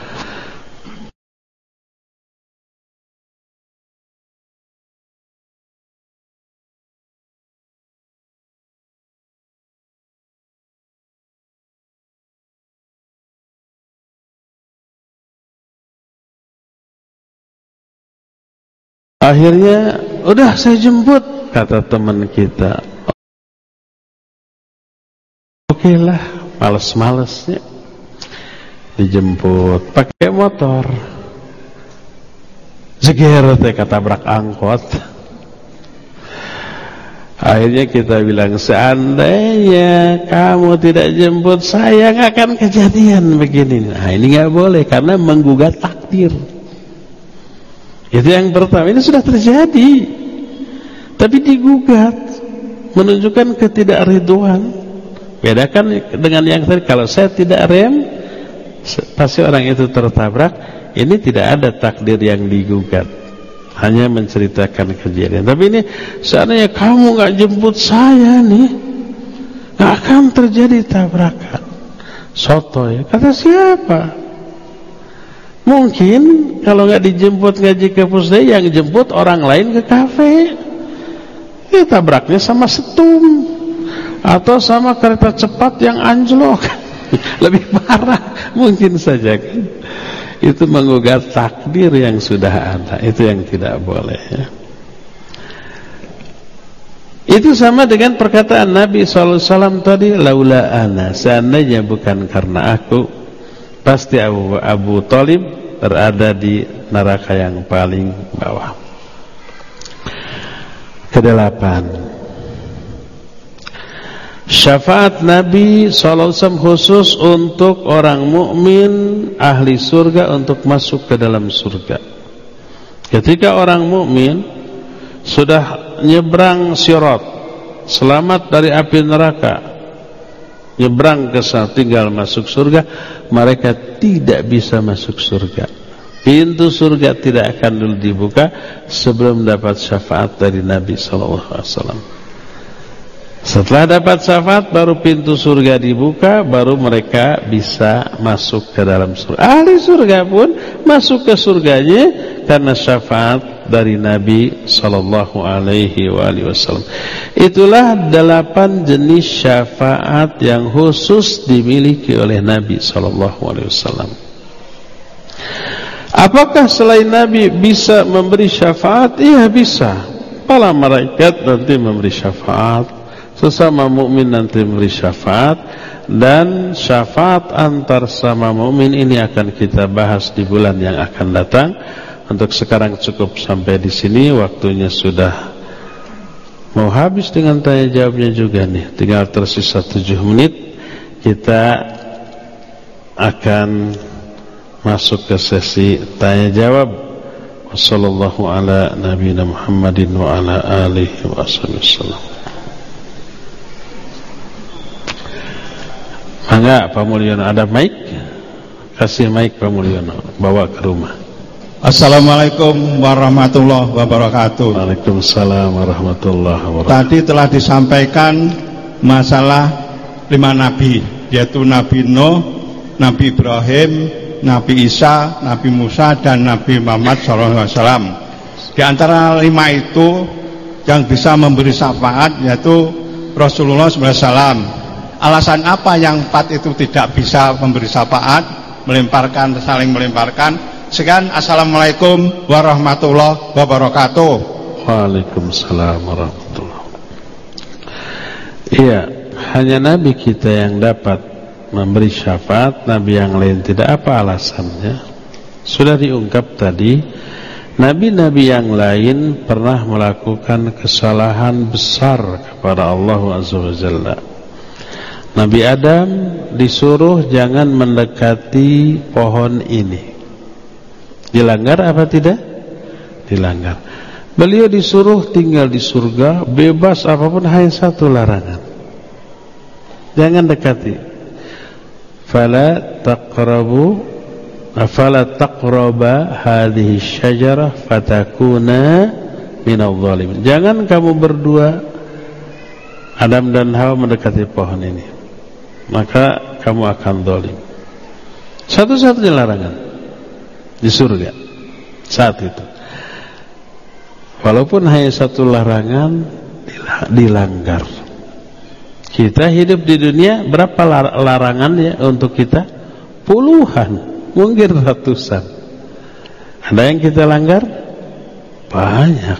Akhirnya, udah saya jemput, kata teman kita. Oke lah, males-malesnya dijemput pakai motor. Jeger teh ketabrak angkot. Akhirnya kita bilang, seandainya kamu tidak jemput saya, nggak akan kejadian begini. Nah ini nggak boleh karena menggugat takdir. Itu yang pertama, ini sudah terjadi tapi digugat, menunjukkan ketidakridhoan. Bedakan dengan yang tadi, kalau saya tidak rem pasti orang itu tertabrak. Ini tidak ada takdir yang digugat, hanya menceritakan kejadian. Tapi ini seandainya kamu gak jemput saya nih, gak akan terjadi tabrakan. Sotoy, kata siapa? Mungkin kalau nggak dijemput ngaji ke pusdai, yang jemput orang lain ke kafe, ya tabraknya sama setum atau sama kereta cepat yang anjlok. Lebih parah mungkin saja kan. Itu menggugat takdir yang sudah ada. Itu yang tidak boleh ya. Itu sama dengan perkataan Nabi shallallahu alaihi wasallam tadi, laula ana, seandainya bukan karena aku, pasti Abu, Abu Thalib berada di neraka yang paling bawah. Kedelapan, syafaat Nabi shallallahu alaihi wasallam khusus untuk orang mukmin ahli surga untuk masuk ke dalam surga. Ketika orang mukmin sudah nyebrang sirat, selamat dari api neraka, nyebrang ke sana, tinggal masuk surga, mereka tidak bisa masuk surga. Pintu surga tidak akan dulu dibuka sebelum dapat syafaat dari Nabi shallallahu alaihi wasallam. Setelah dapat syafaat, baru pintu surga dibuka, baru mereka bisa masuk ke dalam surga. Ahli surga pun masuk ke surganya karena syafaat dari Nabi sallallahu alaihi wasallam. Itulah delapan jenis syafaat yang khusus dimiliki oleh Nabi sallallahu alaihi wasallam. Apakah selain Nabi bisa memberi syafaat? Iya, bisa. Para malaikat nanti memberi syafaat, sesama mukmin nanti memberi syafaat, dan syafaat antar sama mukmin ini akan kita bahas di bulan yang akan datang. Untuk sekarang cukup sampai di sini, waktunya sudah mau habis dengan tanya jawabnya juga nih. Tinggal tersisa tujuh menit. Kita akan masuk ke sesi tanya jawab. Wassallallahu ala nabiyina Muhammadin wa ala alihi wasallam. Enggak, Pak Mulyono, ada mic? Kasih mic Pak Mulyono, bawa ke rumah. Assalamualaikum warahmatullahi wabarakatuh. Waalaikumsalam warahmatullahi wabarakatuh. Tadi telah disampaikan masalah lima nabi, yaitu Nabi Nuh, Nabi Ibrahim, Nabi Isa, Nabi Musa, dan Nabi Muhammad shallallahu alaihi wasallam. Di antara lima itu yang bisa memberi syafaat yaitu Rasulullah shallallahu alaihi wasallam. Alasan apa yang empat itu tidak bisa memberi syafaat, melemparkan, saling melemparkan? Sekian, assalamualaikum warahmatullahi wabarakatuh. Waalaikumsalam warahmatullahi wabarakatuh. Iya, hanya Nabi kita yang dapat memberi syafaat, Nabi yang lain tidak. Apa alasannya? Sudah diungkap tadi, Nabi-Nabi yang lain pernah melakukan kesalahan besar kepada Allah Azza wa Jalla. Nabi Adam disuruh jangan mendekati pohon ini. Dilanggar apa tidak? Dilanggar. Beliau disuruh tinggal di surga, bebas apapun, hanya satu larangan. Jangan dekati. Fala taqrabu afala taqraba hadhihi syajarah fatakuna minadh dhalimin. Jangan kamu berdua, Adam dan Hawa, mendekati pohon ini, maka kamu akan zalim. Satu-satunya larangan di surga saat itu. Walaupun hanya satu larangan dilanggar. Kita hidup di dunia, berapa larangan ya untuk kita? Puluhan, mungkin ratusan. Ada yang kita langgar? Banyak.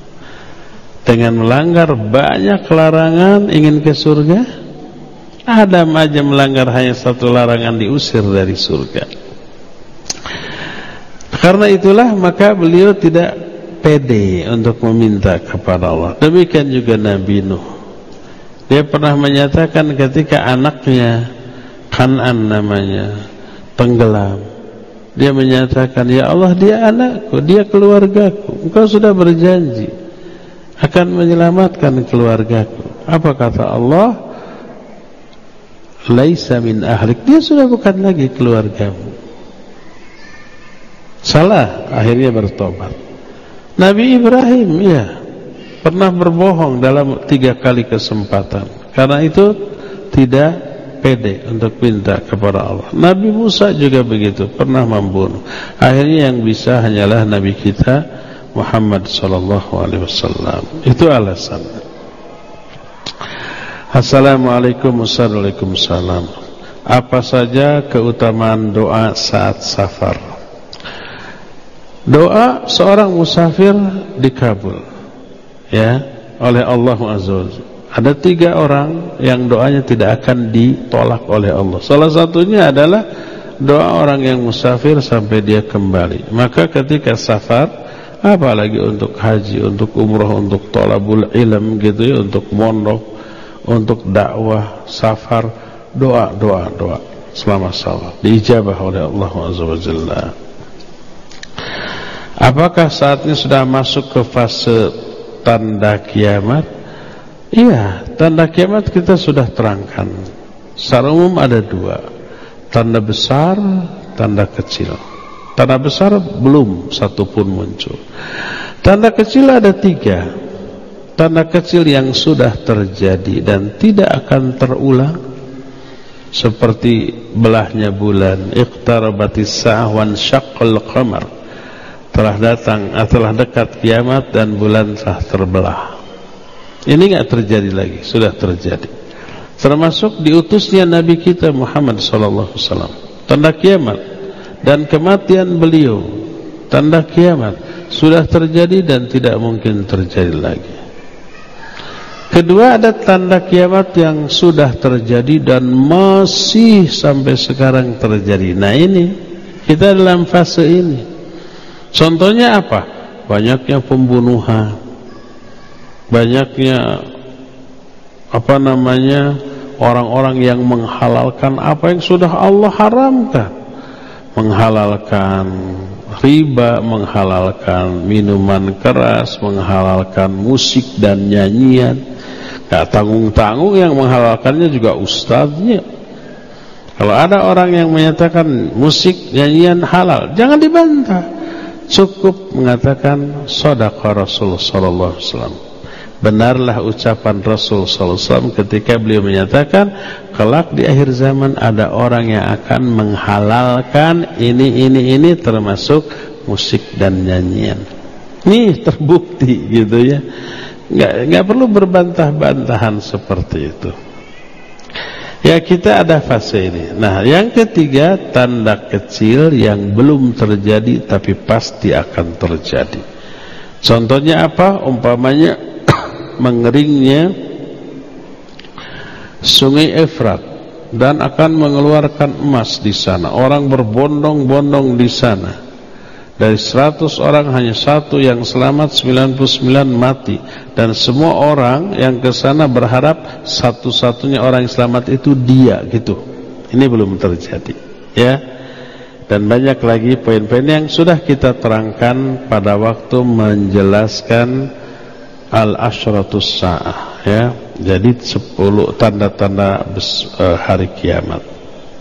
Dengan melanggar banyak larangan ingin ke surga. Adam aja melanggar hanya satu larangan, diusir dari surga. Karena itulah maka beliau tidak pede untuk meminta kepada Allah. Demikian juga Nabi Nuh. Dia pernah menyatakan ketika anaknya, Kan'an namanya, tenggelam, dia menyatakan, ya Allah, dia anakku, dia keluargaku. Engkau sudah berjanji akan menyelamatkan keluargaku. Apa kata Allah? Laisa min ahlik. Dia sudah bukan lagi keluargamu. Salah, akhirnya bertobat. Nabi Ibrahim, ya, pernah berbohong dalam tiga kali kesempatan. Karena itu tidak pede untuk minta kepada Allah. Nabi Musa juga begitu, pernah membunuh. Akhirnya yang bisa hanyalah Nabi kita Muhammad sallallahu alaihi wasallam. Itu alasannya. Assalamualaikum warahmatullahi wabarakatuh. Apa saja keutamaan doa saat safar? Doa seorang musafir dikabul, ya, oleh Allah Azza wa Jalla. Ada tiga orang yang doanya tidak akan ditolak oleh Allah. Salah satunya adalah doa orang yang musafir sampai dia kembali. Maka ketika safar, apalagi untuk haji, untuk umrah, untuk thalabul ilm gitu ya, untuk mondok, untuk dakwah, safar, doa, doa, doa selama safar diijabah oleh Allah Azza wa Jalla. Apakah saatnya sudah masuk ke fase tanda kiamat? Iya, tanda kiamat kita sudah terangkan. Secara umum ada dua, tanda besar, tanda kecil. Tanda besar belum satu pun muncul. Tanda kecil ada tiga. tanda kecil yang sudah terjadi dan tidak akan terulang, seperti belahnya bulan, iqtarabatis sa'ah wan syaqqal qamar, telah datang, telah dekat kiamat dan bulan telah terbelah. Ini enggak terjadi lagi, sudah terjadi. Termasuk diutusnya Nabi kita Muhammad sallallahu alaihi wasallam, tanda kiamat, dan kematian beliau, tanda kiamat, sudah terjadi dan tidak mungkin terjadi lagi. Kedua, ada tanda kiamat yang sudah terjadi dan masih sampai sekarang terjadi. Nah ini, kita dalam fase ini. Contohnya apa? Banyaknya pembunuhan, banyaknya apa namanya orang-orang yang menghalalkan apa yang sudah Allah haramkan, menghalalkan riba, menghalalkan minuman keras, menghalalkan musik dan nyanyian. Gak tanggung-tanggung yang menghalalkannya juga ustadznya. Kalau ada orang yang menyatakan musik, nyanyian halal, jangan dibantah. Cukup mengatakan shadaqa Rasul sallallahu alaihi wasallam. Benarlah ucapan Rasul sallallahu alaihi wasallam ketika beliau menyatakan kelak di akhir zaman ada orang yang akan menghalalkan ini ini ini termasuk musik dan nyanyian. Ini terbukti gitu ya. Enggak enggak perlu berbantah-bantahan seperti itu. Ya, kita ada fase ini. Nah, yang ketiga, tanda kecil yang belum terjadi tapi pasti akan terjadi. Contohnya apa? Umpamanya mengeringnya Sungai Efrat dan akan mengeluarkan emas di sana. Orang berbondong-bondong di sana. Dari seratus orang hanya satu yang selamat, sembilan puluh sembilan mati. Dan semua orang yang ke sana berharap satu-satunya orang yang selamat itu dia, gitu. Ini belum terjadi, ya. Dan banyak lagi poin-poin yang sudah kita terangkan pada waktu menjelaskan al-asyratus sa'ah, ya. Jadi sepuluh tanda-tanda hari kiamat.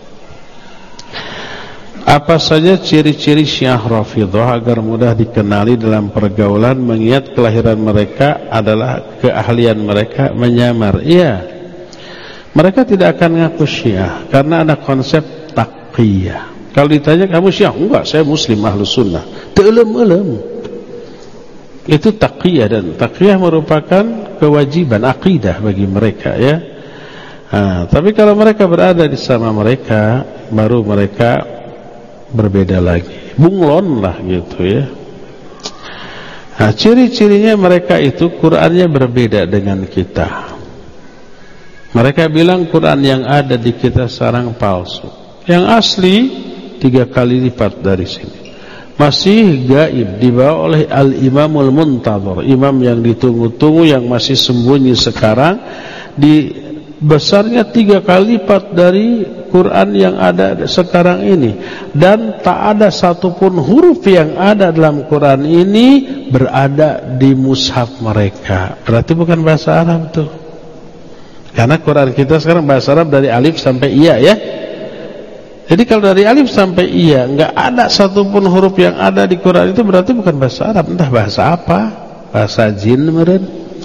Apa saja ciri-ciri Syiah Rafidhah agar mudah dikenali dalam pergaulan, mengingat kelahiran mereka adalah keahlian mereka menyamar? Iya, mereka tidak akan ngaku Syiah karena ada konsep taqiyah. Kalau ditanya kamu Syiah? Enggak, saya Muslim Ahlus Sunnah. Teulem-elem. Itu taqiyah, dan taqiyah merupakan kewajiban akidah bagi mereka, ya. Nah, tapi kalau mereka berada di sama mereka, baru mereka berbeda lagi, bunglon lah gitu, ya. Nah, ciri-cirinya mereka itu Qurannya berbeda dengan kita. Mereka bilang Quran yang ada di kita sekarang palsu, yang asli tiga kali lipat dari sini. Masih gaib, dibawa oleh Al-Imamul Muntadhar, imam yang ditunggu-tunggu, yang masih sembunyi sekarang, di besarnya tiga kali lipat dari Quran yang ada sekarang ini. Dan tak ada satupun huruf yang ada dalam Quran ini berada di mushaf mereka. Berarti bukan bahasa Arab tuh. Karena Quran kita sekarang bahasa Arab dari alif sampai iya, ya. Jadi kalau dari alif sampai iya enggak ada satupun huruf yang ada di Quran itu, berarti bukan bahasa Arab. Entah bahasa apa, bahasa jin meren.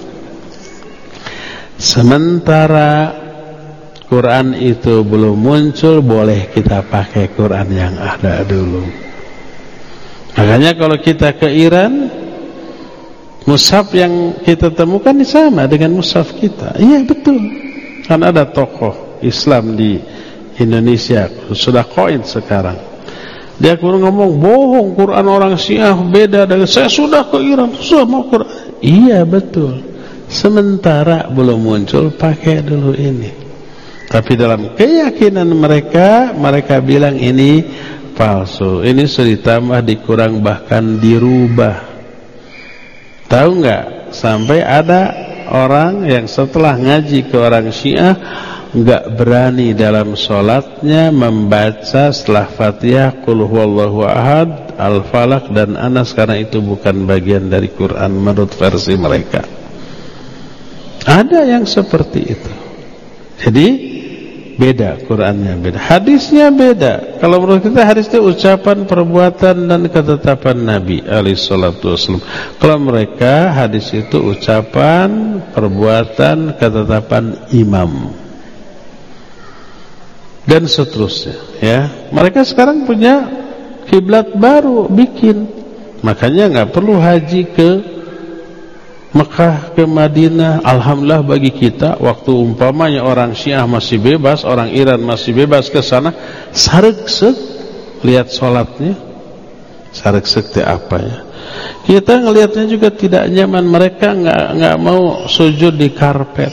Sementara Quran itu belum muncul, boleh kita pakai Quran yang ada dulu. Makanya kalau kita ke Iran, mushaf yang kita temukan sama dengan mushaf kita. Iya betul. Kan ada tokoh Islam di Indonesia sudah koin sekarang. Dia kurang ngomong bohong, Quran orang Syiah beda dengan saya. Sudah ke Iran, sudah mau Quran. Iya betul. Sementara belum muncul, pakai dulu ini. Tapi dalam keyakinan mereka, mereka bilang ini palsu. Ini sudah ditambah, dikurang, bahkan dirubah. Tahu nggak? Sampai ada orang yang setelah ngaji ke orang Syiah, nggak berani dalam sholatnya membaca setelah Fatihah Qul huwallahu ahad, Al-Falaq dan Anas, karena itu bukan bagian dari Quran menurut versi mereka. Ada yang seperti itu. Jadi beda, Qurannya beda, hadisnya beda. Kalau menurut kita hadis itu ucapan, perbuatan dan ketetapan Nabi alaihi salatu wasallam. Kalau mereka hadis itu ucapan, perbuatan, ketetapan imam dan seterusnya, ya. Mereka sekarang punya kiblat baru bikin. Makanya enggak perlu haji ke Mekah, ke Madinah. Alhamdulillah bagi kita, waktu umpamanya orang Syiah masih bebas, orang Iran masih bebas ke sana, sareksek lihat salatnya. Sareksek itu apa ya? Kita ngelihatnya juga tidak nyaman. Mereka enggak enggak mau sujud di karpet.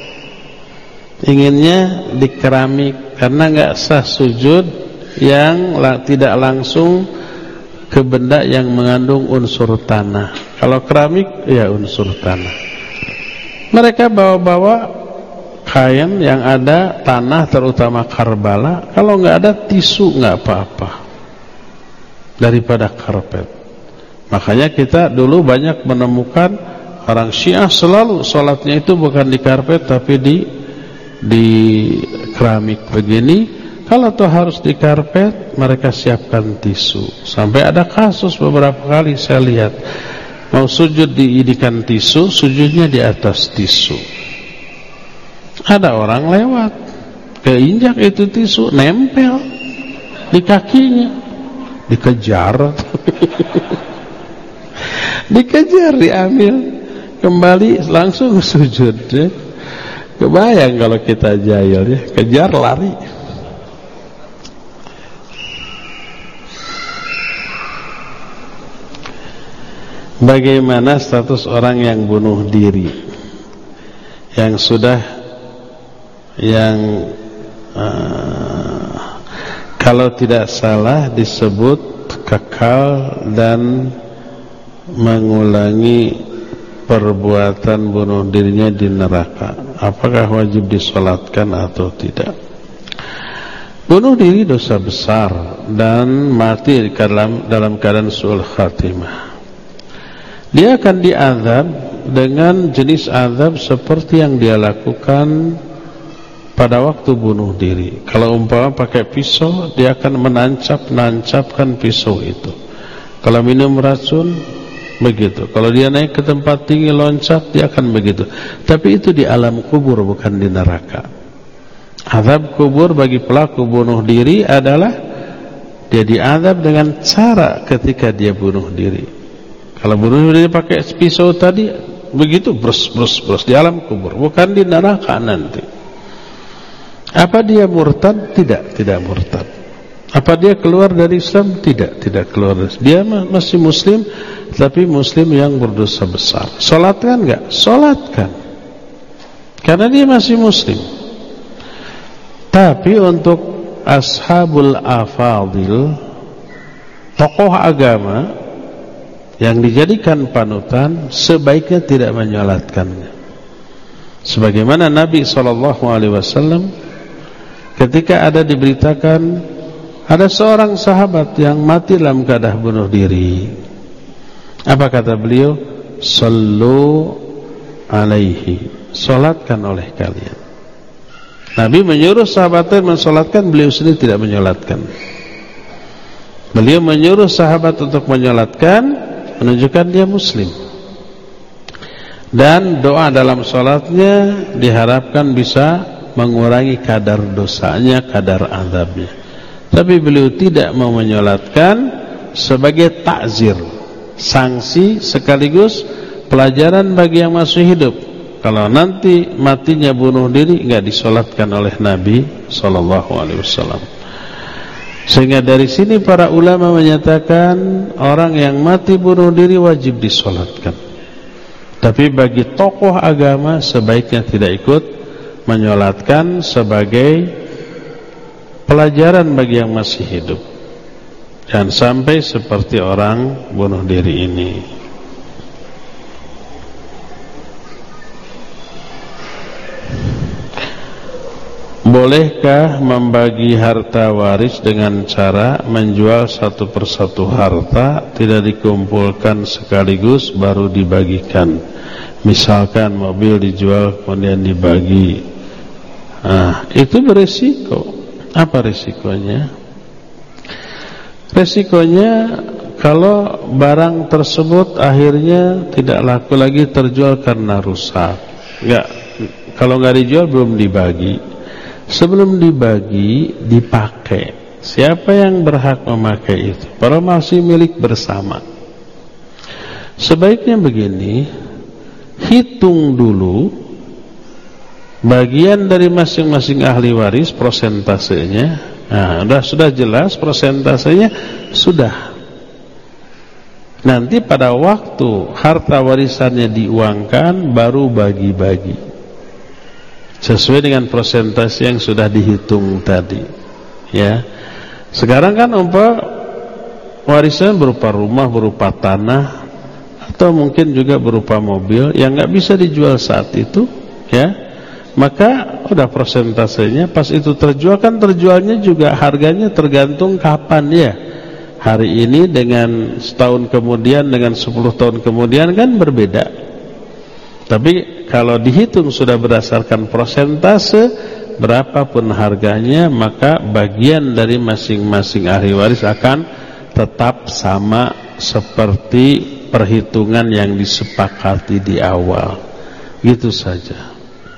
Inginnya di keramik karena enggak sah sujud yang tidak langsung ke benda yang mengandung unsur tanah. Kalau keramik ya unsur tanah. Mereka bawa-bawa kain yang ada tanah, terutama Karbala. Kalau nggak ada tisu nggak apa-apa daripada karpet. Makanya kita dulu banyak menemukan orang Syiah selalu sholatnya itu bukan di karpet tapi di di keramik begini. Kalau toh harus di karpet, mereka siapkan tisu. Sampai ada kasus beberapa kali saya lihat, mau sujud diidikan tisu, sujudnya di atas tisu. Ada orang lewat, keinjak itu tisu, nempel di kakinya, dikejar. Dikejar, diambil, kembali langsung sujud. Kebayang kalau kita jahil ya, kejar lari. Bagaimana status orang yang bunuh diri, yang sudah yang uh, kalau tidak salah disebut kekal dan mengulangi perbuatan bunuh dirinya di neraka? Apakah wajib disolatkan atau tidak? Bunuh diri dosa besar dan mati dalam dalam keadaan su'ul khatimah. Dia akan diazab dengan jenis azab seperti yang dia lakukan pada waktu bunuh diri. Kalau umpama pakai pisau, dia akan menancap-nancapkan pisau itu. Kalau minum racun, begitu. Kalau dia naik ke tempat tinggi loncat, dia akan begitu. Tapi itu di alam kubur, bukan di neraka. Azab kubur bagi pelaku bunuh diri adalah dia diazab dengan cara ketika dia bunuh diri. Kalau bunuh diri pakai pisau tadi, begitu brus brus brus di alam kubur, bukan di neraka nanti. Apa dia murtad? Tidak, tidak murtad. Apa dia keluar dari Islam? Tidak, tidak keluar dari Islam. Dia masih muslim, tapi muslim yang berdosa besar. Salatkan enggak? Salatkan. Karena dia masih muslim. Tapi untuk ashabul afadil, tokoh agama yang dijadikan panutan, sebaiknya tidak menyolatkannya. Sebagaimana Nabi shallallahu alaihi wasallam ketika ada diberitakan ada seorang sahabat yang mati dalam keadaan bunuh diri, apa kata beliau? Sallu alaihi, solatkan oleh kalian. Nabi menyuruh sahabatnya mensolatkan, beliau sendiri tidak menyolatkan. Beliau menyuruh sahabat untuk menyolatkan, menunjukkan dia muslim. Dan doa dalam sholatnya diharapkan bisa mengurangi kadar dosanya, kadar azabnya. Tapi beliau tidak mau menyolatkan sebagai takzir, sanksi sekaligus pelajaran bagi yang masih hidup. Kalau nanti matinya bunuh diri, enggak disolatkan oleh Nabi sallallahu alaihi wasallam. Sehingga dari sini para ulama menyatakan orang yang mati bunuh diri wajib disolatkan. Tapi bagi tokoh agama sebaiknya tidak ikut menyolatkan sebagai pelajaran bagi yang masih hidup. Jangan sampai seperti orang bunuh diri ini. Bolehkah membagi harta waris dengan cara menjual satu persatu harta, tidak dikumpulkan sekaligus baru dibagikan? Misalkan mobil dijual kemudian dibagi Nah, itu beresiko. Apa resikonya? Resikonya kalau barang tersebut akhirnya tidak laku lagi, terjual karena rusak. Enggak, kalau nggak dijual belum dibagi. Sebelum dibagi, dipakai. Siapa yang berhak memakai itu? Para masih milik bersama. Sebaiknya begini, hitung dulu bagian dari masing-masing ahli waris prosentasenya. Nah, sudah sudah jelas prosentasenya sudah. Nanti pada waktu harta warisannya diuangkan baru bagi-bagi sesuai dengan persentase yang sudah dihitung tadi. Ya. Sekarang kan umpah warisan berupa rumah, berupa tanah, atau mungkin juga berupa mobil yang nggak bisa dijual saat itu, ya. Maka udah persentasenya pas itu terjual, kan terjualnya juga harganya tergantung kapan ya. Hari ini dengan setahun kemudian, dengan sepuluh tahun kemudian kan berbeda. Tapi kalau dihitung sudah berdasarkan persentase berapapun harganya, maka bagian dari masing-masing ahli waris akan tetap sama seperti perhitungan yang disepakati di awal. Gitu saja.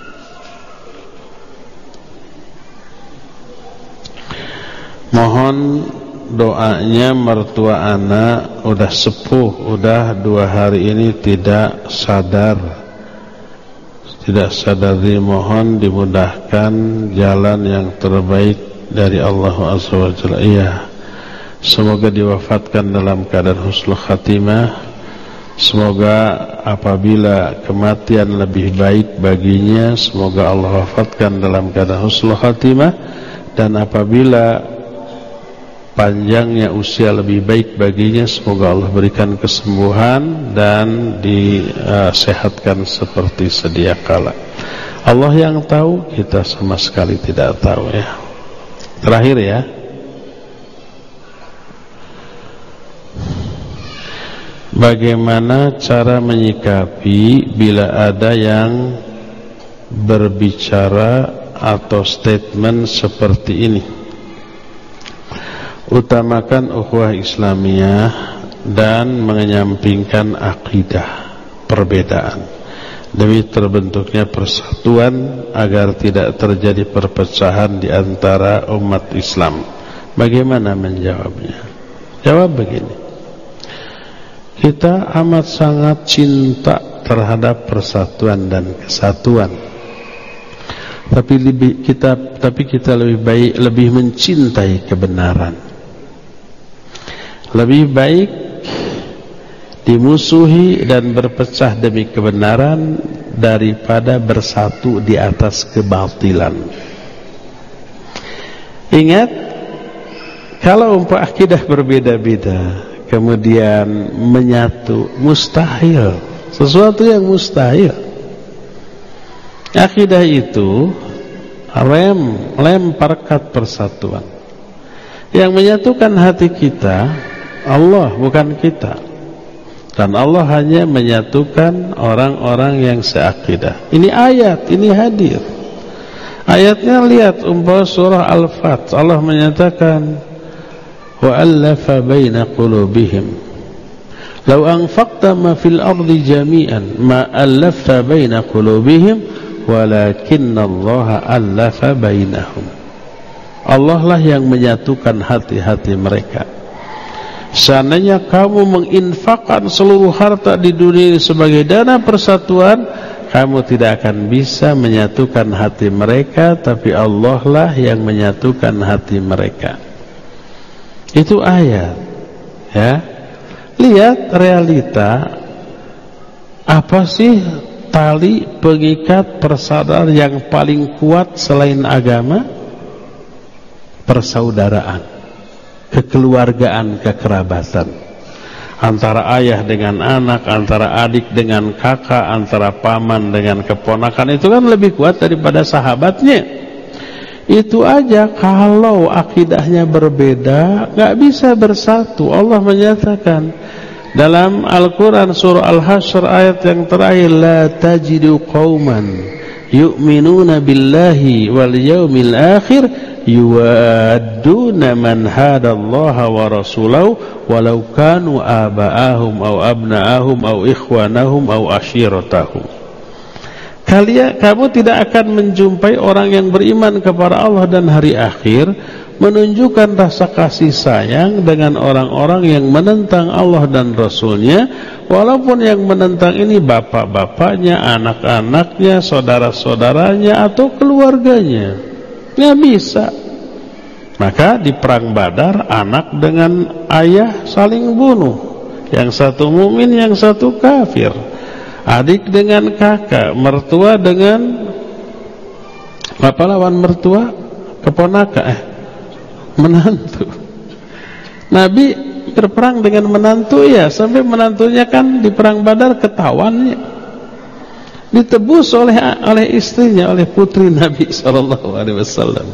Mohon doanya, mertua anak udah sepuh, udah dua hari ini tidak sadar, tidak sadar. Mohon dimudahkan jalan yang terbaik dari Allah Azza wa Jalla. Iya, semoga diwafatkan dalam keadaan husnul khatimah. Semoga apabila kematian lebih baik baginya, semoga Allah wafatkan dalam keadaan husnul khatimah. Dan apabila panjangnya usia lebih baik baginya, semoga Allah berikan kesembuhan dan disehatkan seperti sedia kala. Allah yang tahu, kita sama sekali tidak tahu ya. Terakhir ya, bagaimana cara menyikapi bila ada yang berbicara atau statement seperti ini? Utamakan ukhuwah Islamiyah dan menyampingkan akidah perbedaan demi terbentuknya persatuan agar tidak terjadi perpecahan di antara umat Islam. Bagaimana menjawabnya? Jawab begini, kita amat sangat cinta terhadap persatuan dan kesatuan, tapi lebih kita tapi kita lebih baik lebih mencintai kebenaran. Lebih baik dimusuhi dan berpecah demi kebenaran daripada bersatu di atas kebatilan. Ingat, kalau umpah akidah berbeda-beda kemudian menyatu, mustahil. Sesuatu yang mustahil. Akidah itu rem, lem perekat persatuan. Yang menyatukan hati kita Allah, bukan kita. Dan Allah hanya menyatukan orang-orang yang seakidah. Ini ayat, ini hadir. Ayatnya lihat, umpama surah Al-Fat, Allah menyatakan wa allafa baina qulubihim law anfaqta ma fil ardi jami'an ma allafta baina qulubihim walakinna Allah allafa bainahum. Allah lah yang menyatukan hati-hati mereka. Seandainya kamu menginfakkan seluruh harta di dunia ini sebagai dana persatuan, kamu tidak akan bisa menyatukan hati mereka, tapi Allah lah yang menyatukan hati mereka. Itu ayat, ya. Lihat realita. Apa sih tali pengikat persaudaraan yang paling kuat selain agama? Persaudaraan, kekeluargaan, kekerabatan. Antara ayah dengan anak, antara adik dengan kakak, antara paman dengan keponakan, itu kan lebih kuat daripada sahabatnya. Itu aja kalau akidahnya berbeda, gak bisa bersatu. Allah menyatakan dalam Al-Quran surah Al-Hasyr ayat yang terakhir, la tajidu qauman yu'minuna billahi wal yawmil akhir yuwadduna man hadallaha wa rasulahu walau kanu aba'ahum aw abna'ahum aw ikhwanahum aw ashiratahum. Kalian, kamu tidak akan menjumpai orang yang beriman kepada Allah dan hari akhir menunjukkan rasa kasih sayang dengan orang-orang yang menentang Allah dan Rasulnya, walaupun yang menentang ini bapak-bapaknya, anak-anaknya, saudara-saudaranya atau keluarganya. Nggak bisa. Maka di perang Badar, anak dengan ayah saling bunuh, yang satu mukmin, yang satu kafir. Adik dengan kakak, mertua dengan apa lawan mertua? Keponakan, eh menantu. Nabi berperang dengan menantu ya, sampai menantunya kan di perang Badar ketahuannya, ditebus oleh oleh istrinya, oleh putri Nabi sallallahu alaihi wasallam.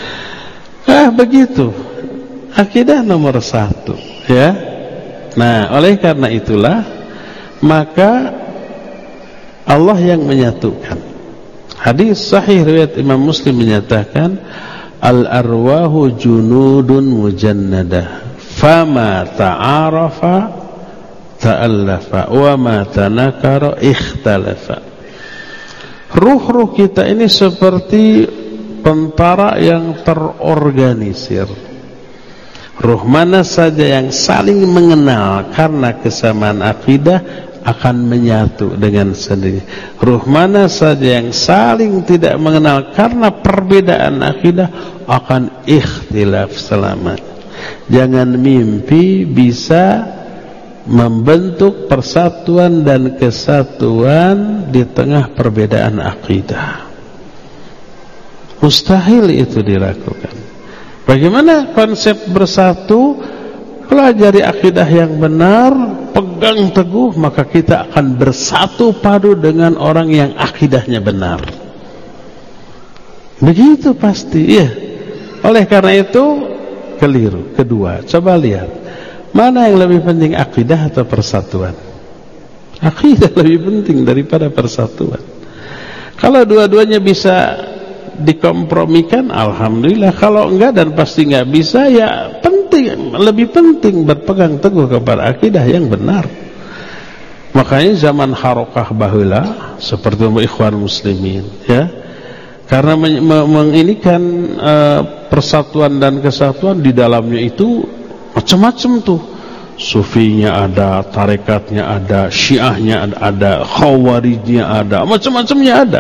Ah begitu, akidah nomor satu, ya. Nah, oleh karena itulah maka Allah yang menyatukan. Hadis sahih riwayat Imam Muslim menyatakan, al-arwahu junudun mujannadah, fama ta'arafa ta'allafa, wa ma tanakara ikhtalafa. Ruh-ruh kita ini seperti tentara yang terorganisir. Ruh mana saja yang saling mengenal karena kesamaan akidah akan menyatu dengan sendiri. Ruh mana saja yang saling tidak mengenal karena perbedaan akidah akan ikhtilaf selamat. Jangan mimpi bisa membentuk persatuan dan kesatuan di tengah perbedaan akidah. Mustahil itu dilakukan. Bagaimana konsep bersatu? Pelajari akidah yang benar, pegang teguh, maka kita akan bersatu padu dengan orang yang akidahnya benar. Begitu pasti, iya. Oleh karena itu keliru. Kedua, coba lihat, mana yang lebih penting, akidah atau persatuan? Akidah lebih penting daripada persatuan. Kalau dua-duanya bisa dikompromikan, alhamdulillah. Kalau enggak dan pasti enggak bisa, ya penting, lebih penting berpegang teguh kepada akidah yang benar. Makanya zaman harokah baheula seperti ikhwan muslimin, ya, karena menginikan uh, persatuan dan kesatuan, di dalamnya itu macam-macam tuh. Sufinya ada, tarekatnya ada, syiahnya ada, ada khawarijnya ada, macam-macamnya ada.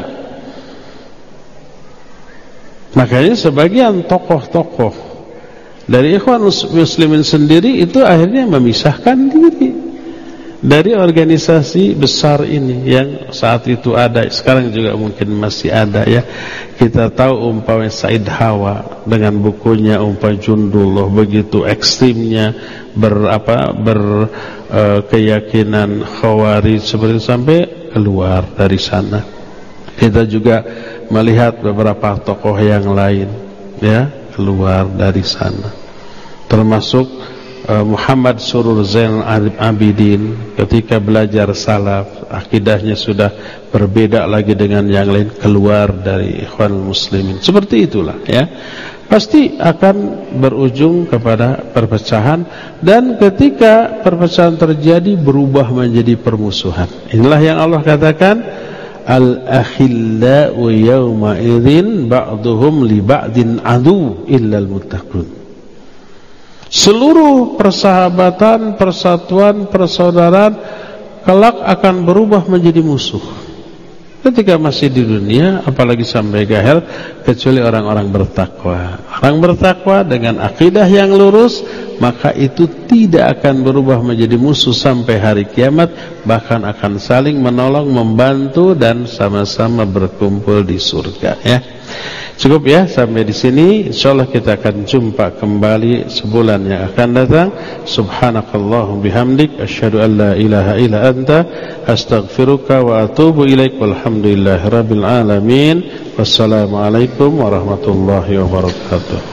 Makanya sebagian tokoh-tokoh dari ikhwan muslimin sendiri itu akhirnya memisahkan diri dari organisasi besar ini yang saat itu ada, sekarang juga mungkin masih ada, ya. Kita tahu umpamanya Said Hawa dengan bukunya Umpah Jundullah, begitu ekstrimnya berapa berkeyakinan uh, khawarij seperti sampai keluar dari sana. Kita juga melihat beberapa tokoh yang lain, ya, keluar dari sana, termasuk uh, Muhammad Surur Zainal Abidin ketika belajar salaf, akidahnya sudah berbeda lagi dengan yang lain, keluar dari ikhwan muslimin. Seperti itulah, ya, pasti akan berujung kepada perpecahan, dan ketika perpecahan terjadi berubah menjadi permusuhan. Inilah yang Allah katakan, al-akhillau yawma idzin ba'duhum li ba'din adu illal muttaqun. Seluruh persahabatan, persatuan, persaudaraan kelak akan berubah menjadi musuh ketika masih di dunia, apalagi sampai ke akhir, kecuali orang-orang bertakwa. Orang bertakwa dengan akidah yang lurus, maka itu tidak akan berubah menjadi musuh sampai hari kiamat, bahkan akan saling menolong, membantu, dan sama-sama berkumpul di surga, ya. Cukup ya sampai di sini. Insyaallah kita akan jumpa kembali sebulan yang akan datang. Subhanakallahum bihamdik, asyhadu an la ilaha illa anta, astaghfiruka wa atubu ilaik. Walhamdulillahirabbil alamin. Wassalamualaikum warahmatullahi wabarakatuh.